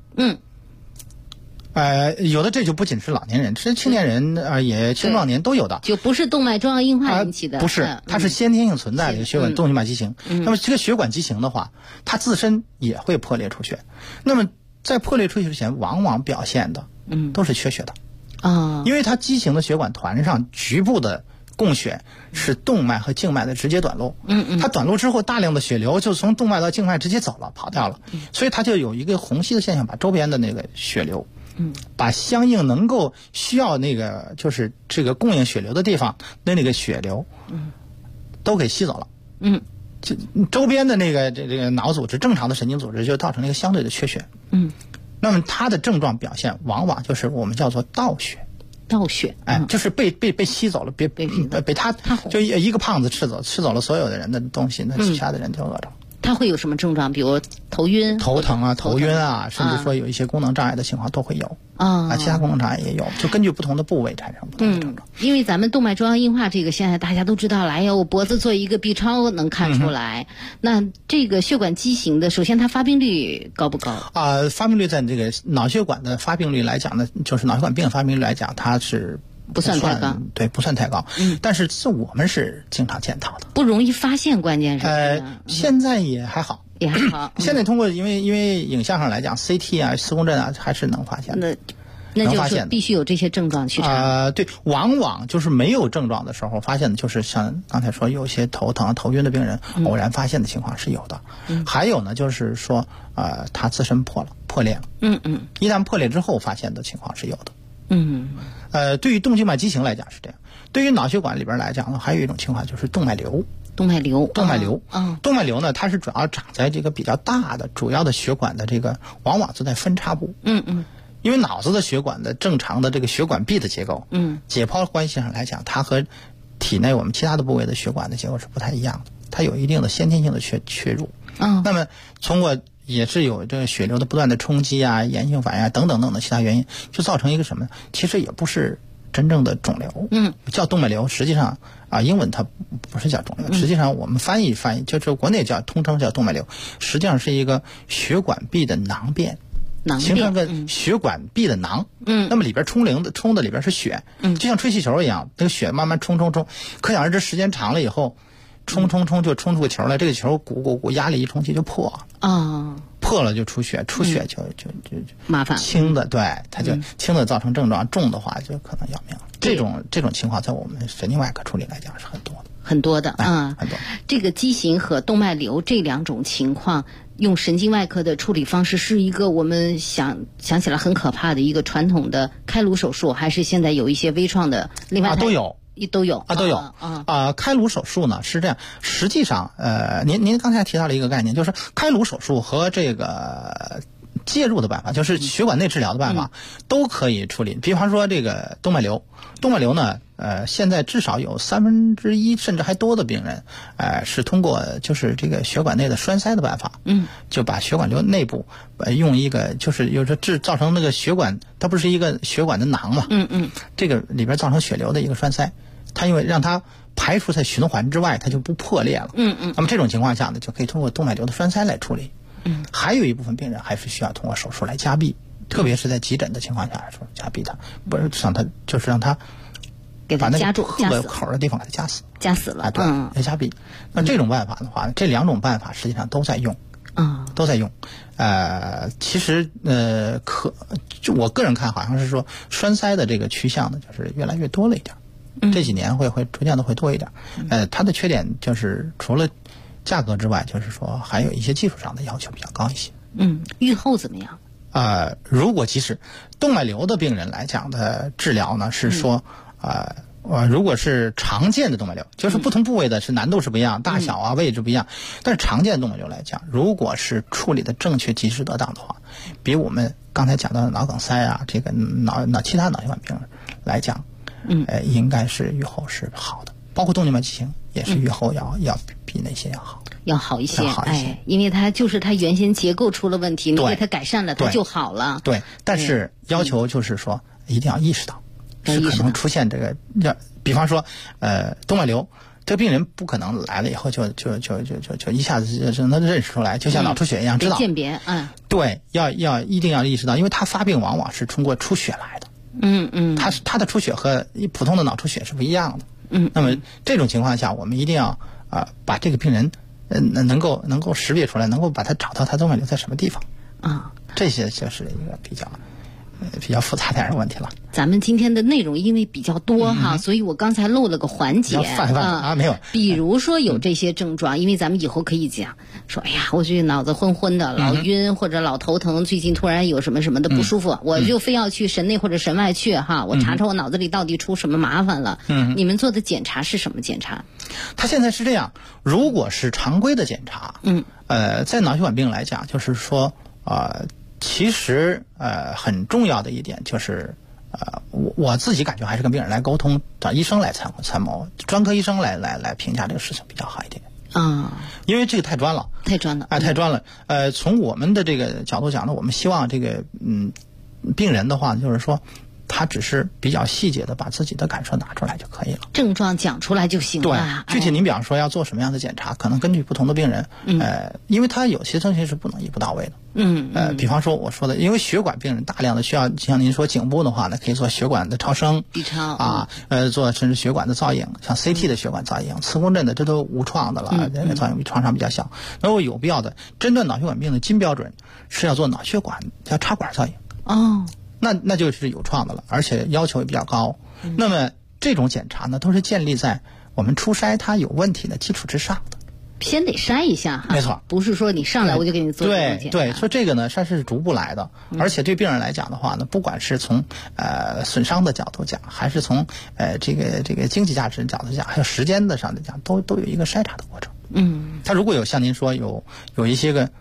有的这就不仅是老年人，是青年人也青壮年都有的， 就不是动脉粥样硬化引起的。 不是，它是先天性存在的血管动脉畸形。那么这个血管畸形的话，它自身也会破裂出血。那么在破裂出血之前，往往表现的都是缺血的。因为它畸形的血管团上局部的供血是动脉和静脉的直接短路。它短路之后，大量的血流就从动脉到静脉直接走了，跑掉了。所以它就有一个虹吸的现象，把周边的那个血流把相应能够需要那个就是这个供应血流的地方的那个血流都给吸走了。就周边的那个这个脑组织，正常的神经组织就造成了一个相对的缺血。那么它的症状表现往往就是我们叫做盗血。就是被吸走了，被他就一个胖子吃走了所有的人的东西，那其他的人就饿着了。 他会有什么症状？比如头晕、 头疼啊、头晕啊，甚至说有一些功能障碍的情况都会有。其他功能障碍也有，就根据不同的部位产生不同的症状。 因为咱们动脉粥样硬化这个现在大家都知道了，我脖子做一个 B 超能看出来。那这个血管畸形的，首先它发病率高不高？ 发病率在这个脑血管的发病率来讲呢，就是脑血管病的发病率来讲，它是不算太高， 对，不算太高。但是我们是经常见到的， 不容易发现，关键是现在也还好。现在通过因为影像上来讲 ，CT 啊、磁共振啊，还是能发现的。 那就是必须有这些症状去查。 对，往往就是没有症状的时候发现的，就是像刚才说有些头疼、头晕的病人偶然发现的情况是有的。还有呢，就是说它自身破裂了。一旦破裂之后发现的情况是有的。对于动静脉畸形来讲是这样。对于脑血管里边来讲呢，还有一种情况就是动脉瘤。动脉瘤呢，它是主要长在这个比较大的主要的血管的这个，往往就在分叉部。 因为脑子的血管的正常的这个血管壁的结构，解剖关系上来讲，它和体内我们其他的部位的血管的结构是不太一样的，它有一定的先天性的缺入。那么通过也是有这个血流的不断的冲击啊、炎性反应啊等等等等其他原因，就造成一个什么呢？其实也不是真正的肿瘤，叫动脉瘤，实际上英文它不是叫肿瘤，实际上我们翻译就是国内叫通称叫动脉瘤，实际上是一个血管壁的囊变，形成个血管壁的囊，那么里边冲的里边是血，就像吹气球一样，那个血慢慢冲，可想而知时间长了以后，冲就冲出个球来，这个球鼓压力一冲击就破了破了就出血就麻烦， 轻的对它就轻的造成症状，重的话就可能要命了。这种情况在我们神经外科处理来讲是很多的。 很多的很多。 这个畸形和动脉瘤这两种情况，用神经外科的处理方式是一个我们想起来很可怕的一个传统的开颅手术，还是现在有一些微创的？另外都有。 都有。 开颅手术呢是这样，实际上您刚才提到了一个概念，就是开颅手术和这个介入的办法，就是血管内治疗的办法，都可以处理。比方说这个动脉瘤呢，现在至少有1/3甚至还多的病人，是通过就是这个血管内的栓塞的办法，就把血管瘤内部用一个就是造成那个血管，它不是一个血管的囊嘛，这个里边造成血流的一个栓塞，它因为让它排除在循环之外，它就不破裂了，那么这种情况下呢，就可以通过动脉瘤的栓塞来处理。还有一部分病人还是需要通过手术来加闭，特别是在急诊的情况下，说加闭它，不是让它给它夹住， 破个口的地方给它夹死了，对，要加闭。那这种办法的话，这两种办法实际上都在用，其实就我个人看，好像是说栓塞的这个趋向呢，就是越来越多了一点，这几年会逐渐的会多一点。它的缺点就是除了价格之外，就是说还有一些技术上的要求比较高一些。 预后怎么样？ 如果即使动脉瘤的病人来讲的治疗呢，是说如果是常见的动脉瘤，就是不同部位的是难度是不一样，大小啊位置不一样，但是常见的动脉瘤来讲，如果是处理的正确、及时、得当的话，比我们刚才讲到的脑梗塞啊，这个其他脑血管病来讲，应该是预后是好的，包括动静脉畸形也是预后要比那些要好一些。 因为它原先结构出了问题，你给它改善了，它就好了。 对，但是要求就是说一定要意识到。是可能出现这个，比方说，动脉瘤，这个病人不可能来了以后就一下子就能认识出来，就像脑出血一样，知道鉴别， 对，一定要意识到，因为它发病往往是通过出血来的，它的出血和普通的脑出血是不一样的，那么这种情况下，我们一定要把这个病人能够识别出来，能够把它找到他动脉瘤在什么地方这些就是一个比较复杂点的问题了。 咱们今天的内容因为比较多所以我刚才漏了个环节没有。 比如说有这些症状，因为咱们以后可以讲说，哎呀，我这脑子昏昏的，老晕或者老头疼，最近突然有什么什么的不舒服，我就非要去神内或者神外去我查查我脑子里到底出什么麻烦了。你们做的检查是什么检查？ 他现在是这样，如果是常规的检查，在脑血管病来讲，就是说其实很重要的一点就是我自己感觉还是跟病人来沟通，找医生来参谋，专科医生来评价这个事情比较好一点因为这个太专了。从我们的这个角度讲呢，我们希望这个病人的话就是说他只是比较细节的把自己的感受拿出来就可以了， 症状讲出来就行了。 对，具体您比方说要做什么样的检查，可能根据不同的病人，因为他有些东西是不能一步到位的。比方说我说的，因为血管病人大量的需要，像您说颈部的话呢，可以做血管的超声、 B 超做甚至血管的造影，像 CT 的血管造影、磁共振的，这都无创的了，这个造影比创伤比较小。如果有必要的，针对脑血管病的金标准是要做脑血管叫插管造影。那就是有创的了，而且要求也比较高。那么这种检查呢，都是建立在我们初筛它有问题的基础之上的。 先得筛一下没错， 不是说你上来我就给你做这种检查。 对，说这个呢，它是逐步来的，而且对病人来讲的话呢，不管是从损伤的角度讲，还是从这个经济价值的角度讲，还有时间的上的讲，都有一个筛查的过程。他如果有像您说有一些个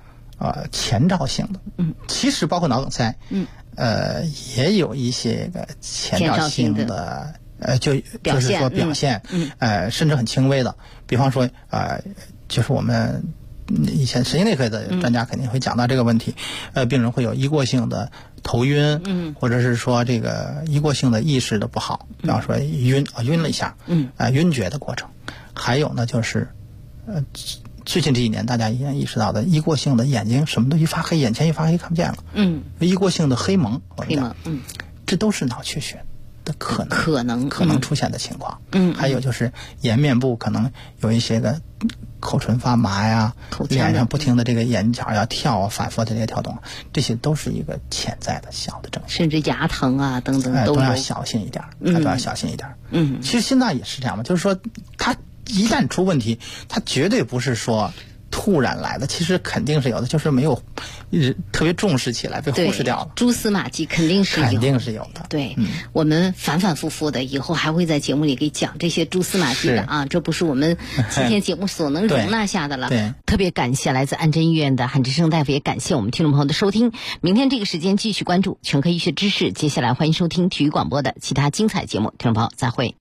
前兆性的，其实包括脑梗塞，也有一些个前兆性的，就是说表现，甚至很轻微的，比方说就是我们以前神经内科的专家肯定会讲到这个问题，病人会有一过性的头晕，或者是说这个一过性的意识的不好，比方说晕了一下，晕厥的过程，还有呢就是最近这几年大家已经意识到的一过性的眼睛什么东西发黑，眼前一发黑看不见了，一过性的黑蒙，这都是脑缺血的可能出现的情况，还有就是颜面部可能有一些个口唇发麻呀，脸上不停的这个眼角要跳啊，反复的这些跳动，这些都是一个潜在的小的症状， 甚至牙疼啊等等都要小心一点，都要小心一点。其实心脏也是这样嘛，就是说它一旦出问题，它绝对不是说突然来的，其实肯定是有的，就是没有特别重视起来，被忽视掉了。 蛛丝马迹肯定是有的。对，我们反反复复的，以后还会在节目里给讲这些蛛丝马迹的啊，这不是我们今天节目所能容纳下的了。 对， 特别感谢来自安贞医院的韩志生大夫，也感谢我们听众朋友的收听。明天这个时间继续关注全科医学知识，接下来欢迎收听体育广播的其他精彩节目。听众朋友，再会。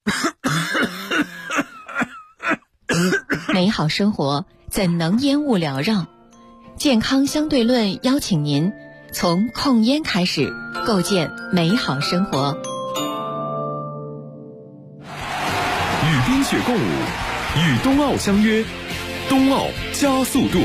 美好生活怎能烟雾缭绕？健康相对论邀请您从控烟开始，构建美好生活。 与冰雪共舞，与冬奥相约，冬奥加速度。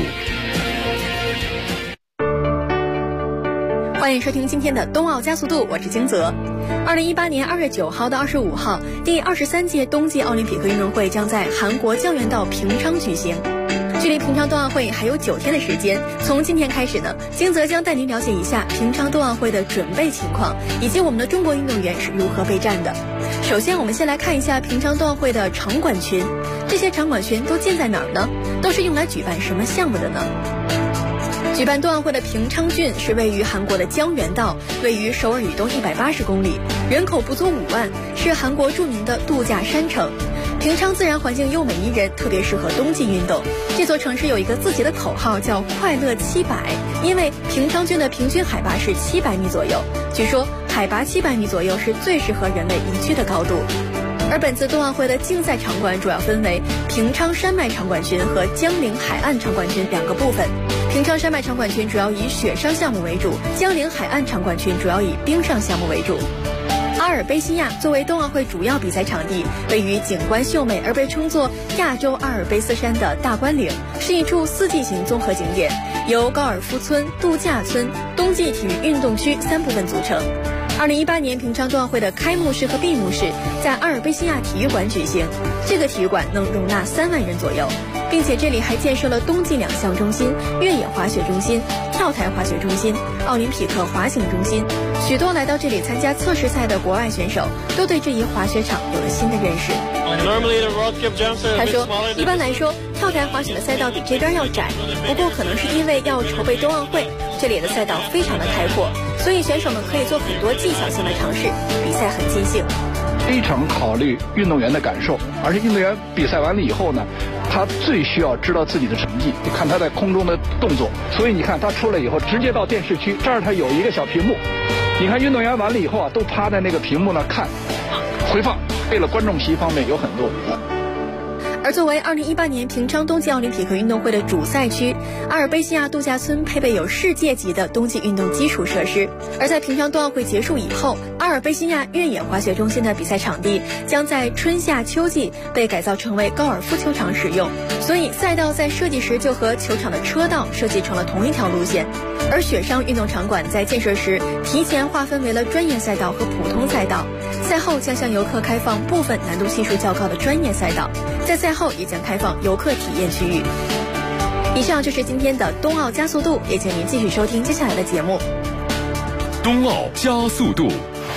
欢迎收听今天的冬奥加速度，我是金泽。2018年2月9号到25号，第23届冬季奥林匹克运动会将在韩国江原道平昌举行。距离平昌冬奥会还有9天的时间，从今天开始呢，金泽将带您了解一下平昌冬奥会的准备情况，以及我们的中国运动员是如何备战的。首先，我们先来看一下平昌冬奥会的场馆群，这些场馆群都建在哪儿呢？都是用来举办什么项目的呢？举办冬奥会的平昌郡是位于韩国的江原道，位于首尔以东180公里，人口不足5万，是韩国著名的度假山城。平昌自然环境优美宜人，特别适合冬季运动。这座城市有一个自己的口号叫快乐700，因为平昌郡的平均海拔是700米左右，据说海拔700米左右是最适合人类宜居的高度。而本次冬奥会的竞赛场馆主要分为平昌山脉场馆群和江陵海岸场馆群2个部分。平昌山脉场馆群主要以雪上项目为主，江陵海岸场馆群主要以冰上项目为主。阿尔卑西亚作为冬奥会主要比赛场地，位于景观秀美而被称作亚洲阿尔卑斯山的大关岭，是一处4季型综合景点，由高尔夫村、度假村、冬季体育运动区3部分组成。2018年平昌冬奥会的开幕式和闭幕式在阿尔卑西亚体育馆举行，这个体育馆能容纳3万人左右，并且这里还建设了冬季2项中心、越野滑雪中心、跳台滑雪中心、奥林匹克滑行中心。许多来到这里参加测试赛的国外选手都对这一滑雪场有了新的认识。他说，一般来说跳台滑雪的赛道比这边要窄，不过可能是因为要筹备冬奥会，这里的赛道非常的开阔，所以选手们可以做很多技巧性的尝试，比赛很尽兴。 非常考虑运动员的感受，而且运动员比赛完了以后呢，他最需要知道自己的成绩，你看他在空中的动作，所以你看他出来以后直接到电视区，这儿他有一个小屏幕，你看运动员完了以后啊，都趴在那个屏幕那看回放，为了观众席方面有很多。 而作为2018年平昌冬季奥林匹克运动会的主赛区，阿尔卑西亚度假村配备有世界级的冬季运动基础设施。而在平昌冬奥会结束以后，阿尔卑西亚越野滑雪中心的比赛场地将在春夏秋季被改造成为高尔夫球场使用，所以赛道在设计时就和球场的车道设计成了同一条路线。而雪上运动场馆在建设时提前划分为了专业赛道和普通赛道，赛后将向游客开放部分难度系数较高的专业赛道，在赛后也将开放游客体验区域。以上就是今天的冬奥加速度，也请您继续收听接下来的节目。 冬奥加速度。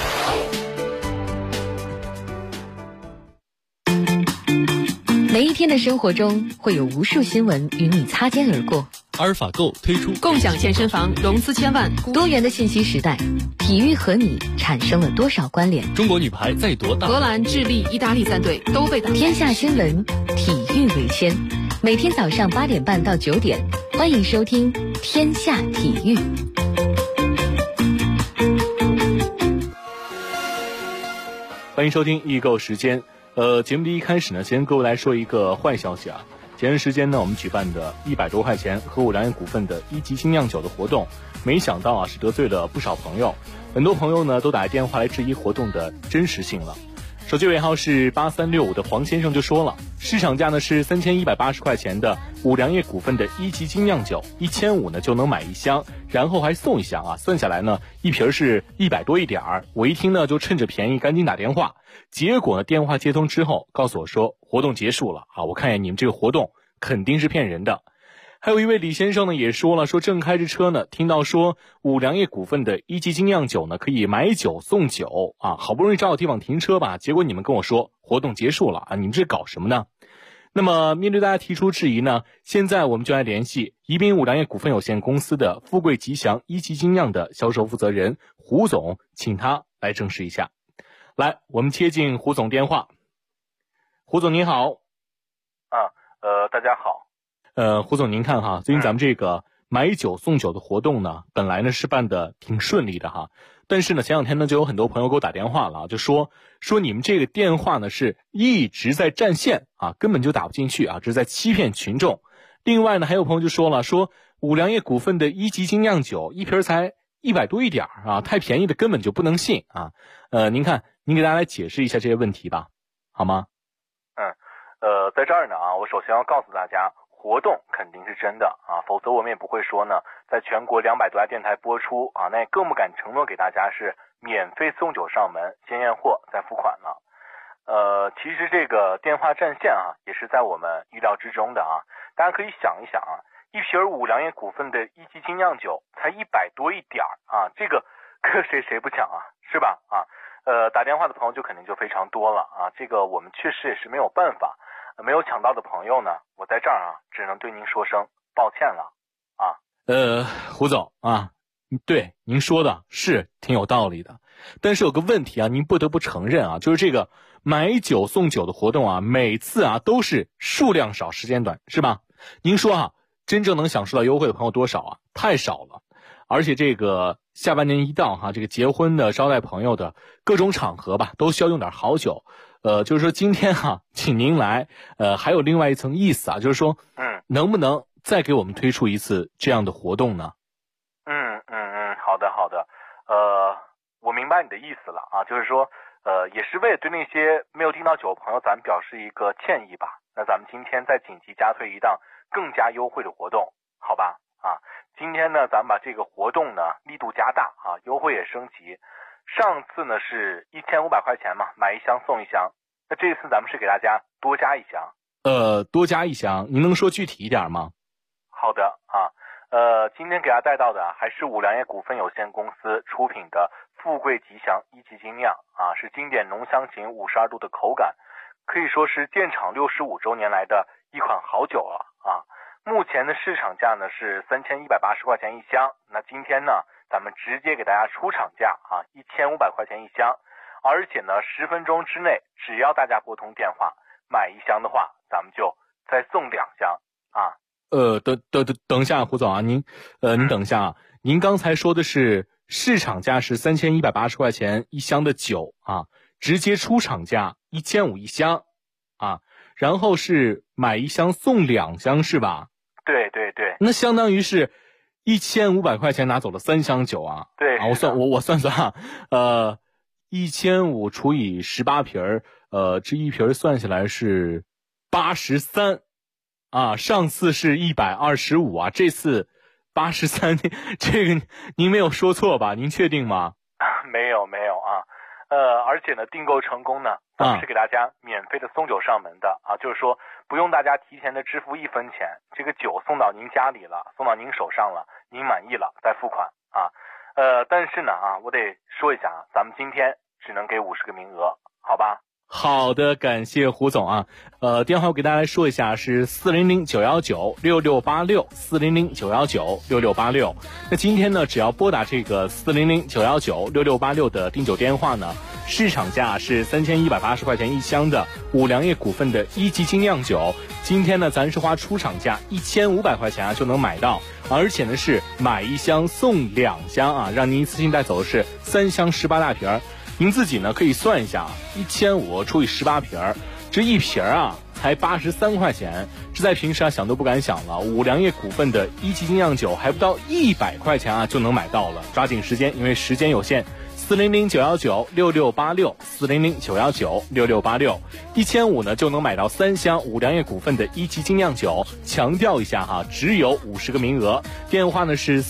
每一天的生活中会有无数新闻与你擦肩而过。 阿尔法购推出共享健身房融资1000万，多元的信息时代，体育和你产生了多少关联？ 中国女排再夺大， 荷兰、智利、意大利3队都被打。天下新闻，体育为先。每天早上8点半到9点，欢迎收听天下体育。 欢迎收听易购时间。节目的一开始呢，先跟各位来说一个坏消息啊。前段时间呢，我们举办的100多块钱和五粮液股份的1级精酿酒的活动，没想到啊是得罪了不少朋友，很多朋友呢都打电话来质疑活动的真实性了。手机尾号是8365的黄先生就说了，市场价呢是3180块钱的五粮液股份的1级精酿酒，1500呢就能买1箱，然后还送1箱啊，算下来呢一瓶是100多一点儿。我一听呢就趁着便宜赶紧打电话，结果呢电话接通之后告诉我说活动结束了啊，我看见你们这个活动肯定是骗人的。还有一位李先生呢也说了，说正开着车呢，听到说五粮液股份的1级精酿酒呢可以买酒送酒啊，好不容易找到地方停车吧，结果你们跟我说活动结束了啊，你们这搞什么呢？那么面对大家提出质疑呢，现在我们就来联系宜宾五粮液股份有限公司的富贵吉祥1级精酿的销售负责人胡总，请他来证实一下。来，我们接进胡总电话。胡总您好。 大家好。 胡总您看哈，最近咱们这个买酒送酒的活动呢，本来呢是办的挺顺利的哈，但是呢前两天呢就有很多朋友给我打电话了，就说你们这个电话呢是一直在占线啊，根本就打不进去啊，这是在欺骗群众。另外呢还有朋友就说了，说五粮液股份的1级精酿酒一瓶才100多一点啊，太便宜的根本就不能信啊。您看您给大家来解释一下这些问题吧，好吗？ 在这儿呢啊，我首先要告诉大家，活动肯定是真的啊，否则我们也不会说呢，在全国200多家电台播出啊，那也更不敢承诺给大家是免费送酒上门，先验货再付款了。其实这个电话占线啊，也是在我们预料之中的啊。大家可以想一想啊，一瓶五粮液股份的1级精酿酒才100多一点啊，这个搁谁不抢啊，是吧？啊，打电话的朋友就肯定就非常多了啊，这个我们确实也是没有办法。没有抢到的朋友呢，我在这儿啊，只能对您说声抱歉了啊。 胡总啊，对您说的是挺有道理的，但是有个问题啊，您不得不承认啊，就是这个买酒送酒的活动啊，每次啊都是数量少时间短，是吧？您说啊，真正能享受到优惠的朋友多少啊？太少了。而且这个下半年一到哈，这个结婚的、招待朋友的各种场合吧，都需要用点好酒。就是说今天哈，请您来，还有另外一层意思啊，就是说，能不能再给我们推出一次这样的活动呢？ 好的，我明白你的意思了啊，就是说，也是为了对那些没有订到酒的朋友，咱们表示一个歉意吧。那咱们今天再紧急加推一档更加优惠的活动，好吧？啊，今天呢，咱们把这个活动呢力度加大啊，优惠也升级。上次呢是1500块钱嘛，买1箱送1箱。那这次咱们是给大家多加1箱。 多加1箱，您能说具体一点吗？ 好的啊，今天给大家带到的还是五粮液股份有限公司出品的富贵吉祥1级精酿啊，是经典浓香型52度的口感，可以说是建厂65周年来的一款好酒了啊。目前的市场价呢是3180块钱1箱，那今天呢咱们直接给大家出厂价啊，1500块钱1箱，而且呢10分钟之内，只要大家拨通电话买1箱的话，咱们就再送2箱啊。 等一下，胡总啊，您等一下啊，您刚才说的是市场价是3180块钱1箱的酒啊，直接出厂价1500一箱啊，然后是买1箱送2箱是吧？ 对， 那相当于是1500块钱拿走了3箱酒啊。 对啊，我算啊，1500除以18瓶这一瓶算下来是83啊，上次是125啊，这次83，这个您没有说错吧？您确定吗？ 没有啊，而且呢，订购成功呢，咱们是给大家免费的送酒上门的啊，就是说不用大家提前的支付1分钱，这个酒送到您家里了，送到您手上了，您满意了再付款啊。但是呢啊，我得说一下啊，咱们今天只能给50个名额，好吧？ 好的，感谢胡总啊。电话我给大家来说一下是400-919-6686，400-919-6686。那今天呢，只要拨打这个400-919-6686的订酒电话呢， 市场价是3180块钱一箱的五粮液股份的一级精酿酒，今天呢咱是花出厂价1500块钱就能买到，而且呢是买一箱送2箱让您一次性带走的是3箱18大瓶。您自己呢可以算一下，1500除以18瓶，这一瓶才83块钱，这在平时想都不敢想了。五粮液股份的一级精酿酒还不到100块钱就能买到了，抓紧时间，因为时间有限。400-919-6686，400-919-6686，1500呢就能买到3箱五粮液股份的一级精酿酒。强调一下只有50个名额。电话呢是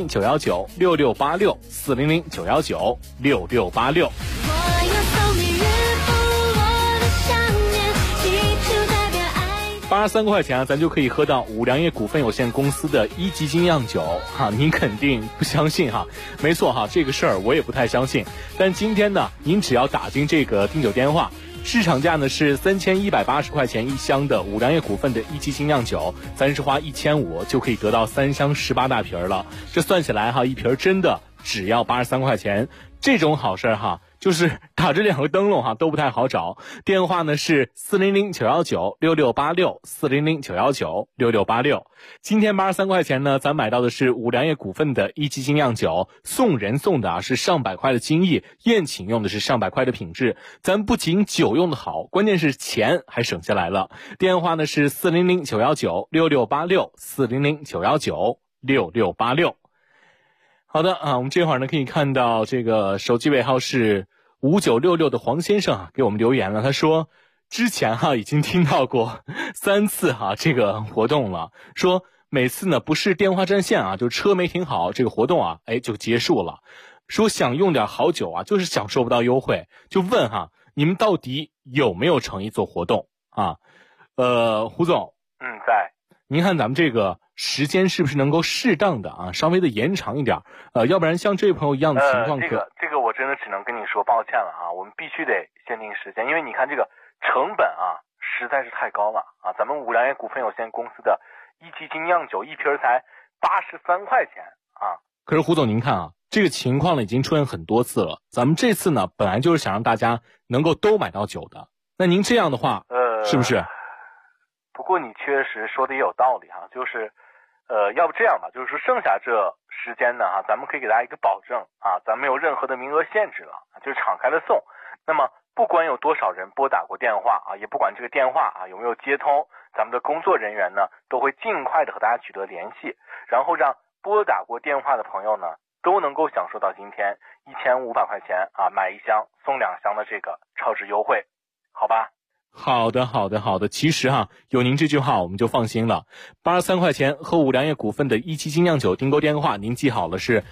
400-919-6686，400-919-6686。83块钱咱就可以喝到五粮液股份有限公司的一级精酿酒您肯定不相信没错这个事儿我也不太相信。但今天呢，您只要打进这个订酒电话，市场价呢是3180块钱一箱的五粮液股份的一级精酿酒，咱是花1500就可以得到3箱18大瓶了。这算起来一瓶真的只要83块钱，这种好事就是打这2个灯笼都不太好找。电话呢是400-919-6686，400-919-6686。今天83块钱呢，咱买到的是五粮液股份的一级精酿酒，送人送的是上百块的精益，宴请用的是上百块的品质。咱不仅酒用的好，关键是钱还省下来了。电话呢是400-919-6686，400-919-6686。好的我们这会儿呢可以看到这个手机尾号是5966的黄先生给我们留言了，他说之前已经听到过3次这个活动了，说每次呢不是电话占线就车没停好，这个活动就结束了。说想用点好酒就是享受不到优惠，就问你们到底有没有诚意做活动胡总在。 您看咱们这个时间是不是能够适当的稍微的延长一点要不然像这位朋友一样的情况这个我真的只能跟你说抱歉了我们必须得限定时间，因为你看这个成本实在是太高了咱们五粮液股份有限公司的一级精酿酒一瓶才83块钱可是胡总您看这个情况呢已经出现很多次了，咱们这次呢本来就是想让大家能够都买到酒的，那您这样的话是不是？ 不过你确实说的也有道理就是要不这样吧，就是说剩下这时间呢咱们可以给大家一个保证咱没有任何的名额限制了，就是敞开的送。那么不管有多少人拨打过电话也不管这个电话有没有接通，咱们的工作人员呢都会尽快的和大家取得联系，然后让拨打过电话的朋友呢都能够享受到今天1500块钱买1箱送2箱的这个超值优惠，好吧？ 好的，其实有您这句话我们就放心了。83块钱和五粮液股份的一级精酿酒订购电话您记好了，是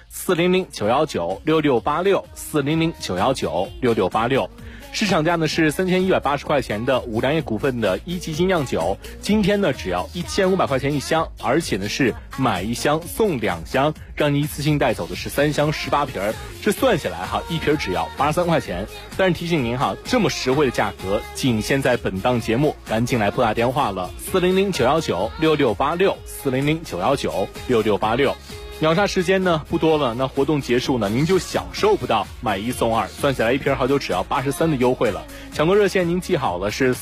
400-919-6686，400-919-6686。市场价呢是3180块钱的五粮液股份的一级精酿酒，今天呢只要1500块钱一箱，而且呢是买1箱送2箱，让你一次性带走的是3箱18瓶，这算下来一瓶只要83块钱。但是提醒您这么实惠的价格仅限在本档节目，赶紧来拨打电话了，400-919-6686，400-919-6686。秒杀时间呢不多了，那活动结束呢您就享受不到买1送2，算下来一瓶好酒只要83的优惠了。抢购热线您记好了，是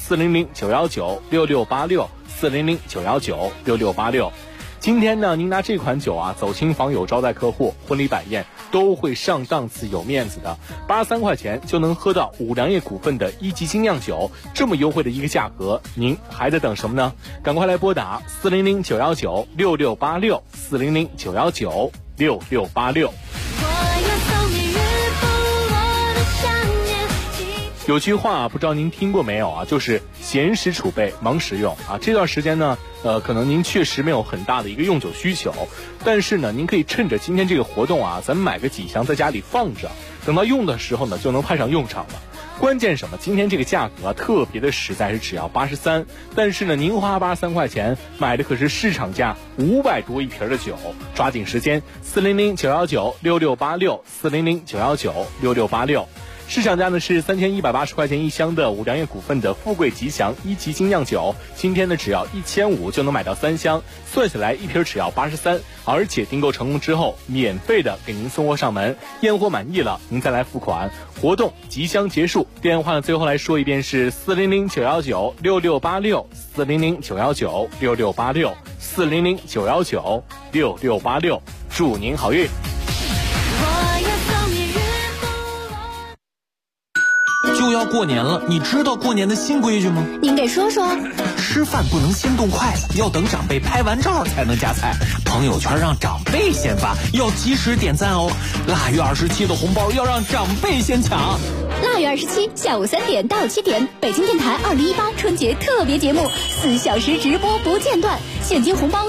400-919-6686，400-919-6686。今天呢您拿这款酒走亲访友招待客户婚礼摆宴都会上档次有面子的，83块钱就能喝到五粮液股份的一级精酿酒，这么优惠的一个价格您还在等什么呢？赶快来拨打400-919-6686，400-919-6686。有句话不知道您听过没有就是闲时储备忙时用这段时间呢可能您确实没有很大的一个用酒需求，但是呢您可以趁着今天这个活动咱们买个几箱在家里放着，等到用的时候呢就能派上用场了。关键什么？今天这个价格特别的实在，是只要83，但是呢您花83块钱买的可是市场价500多一瓶的酒，抓紧时间，400-919-6686，400-919-6686。 市场价呢是3180块钱一箱的五粮液股份的富贵吉祥1级精酿酒，今天呢只要1500就能买到3箱，算下来一瓶只要83，而且订购成功之后免费的给您送货上门，验货满意了您再来付款。活动即将结束，电话呢最后来说一遍是400-919-6686，400-919-6686，400-919-6686，祝您好运。 就要过年了，你知道过年的新规矩吗？ 您给说说。 吃饭不能先动筷子，要等长辈拍完照才能夹菜。朋友圈让长辈先发，要及时点赞哦。腊月27的红包要让长辈先抢。 腊月27下午3点到7点，北京电台2018春节特别节目4小时直播不间断，现金红包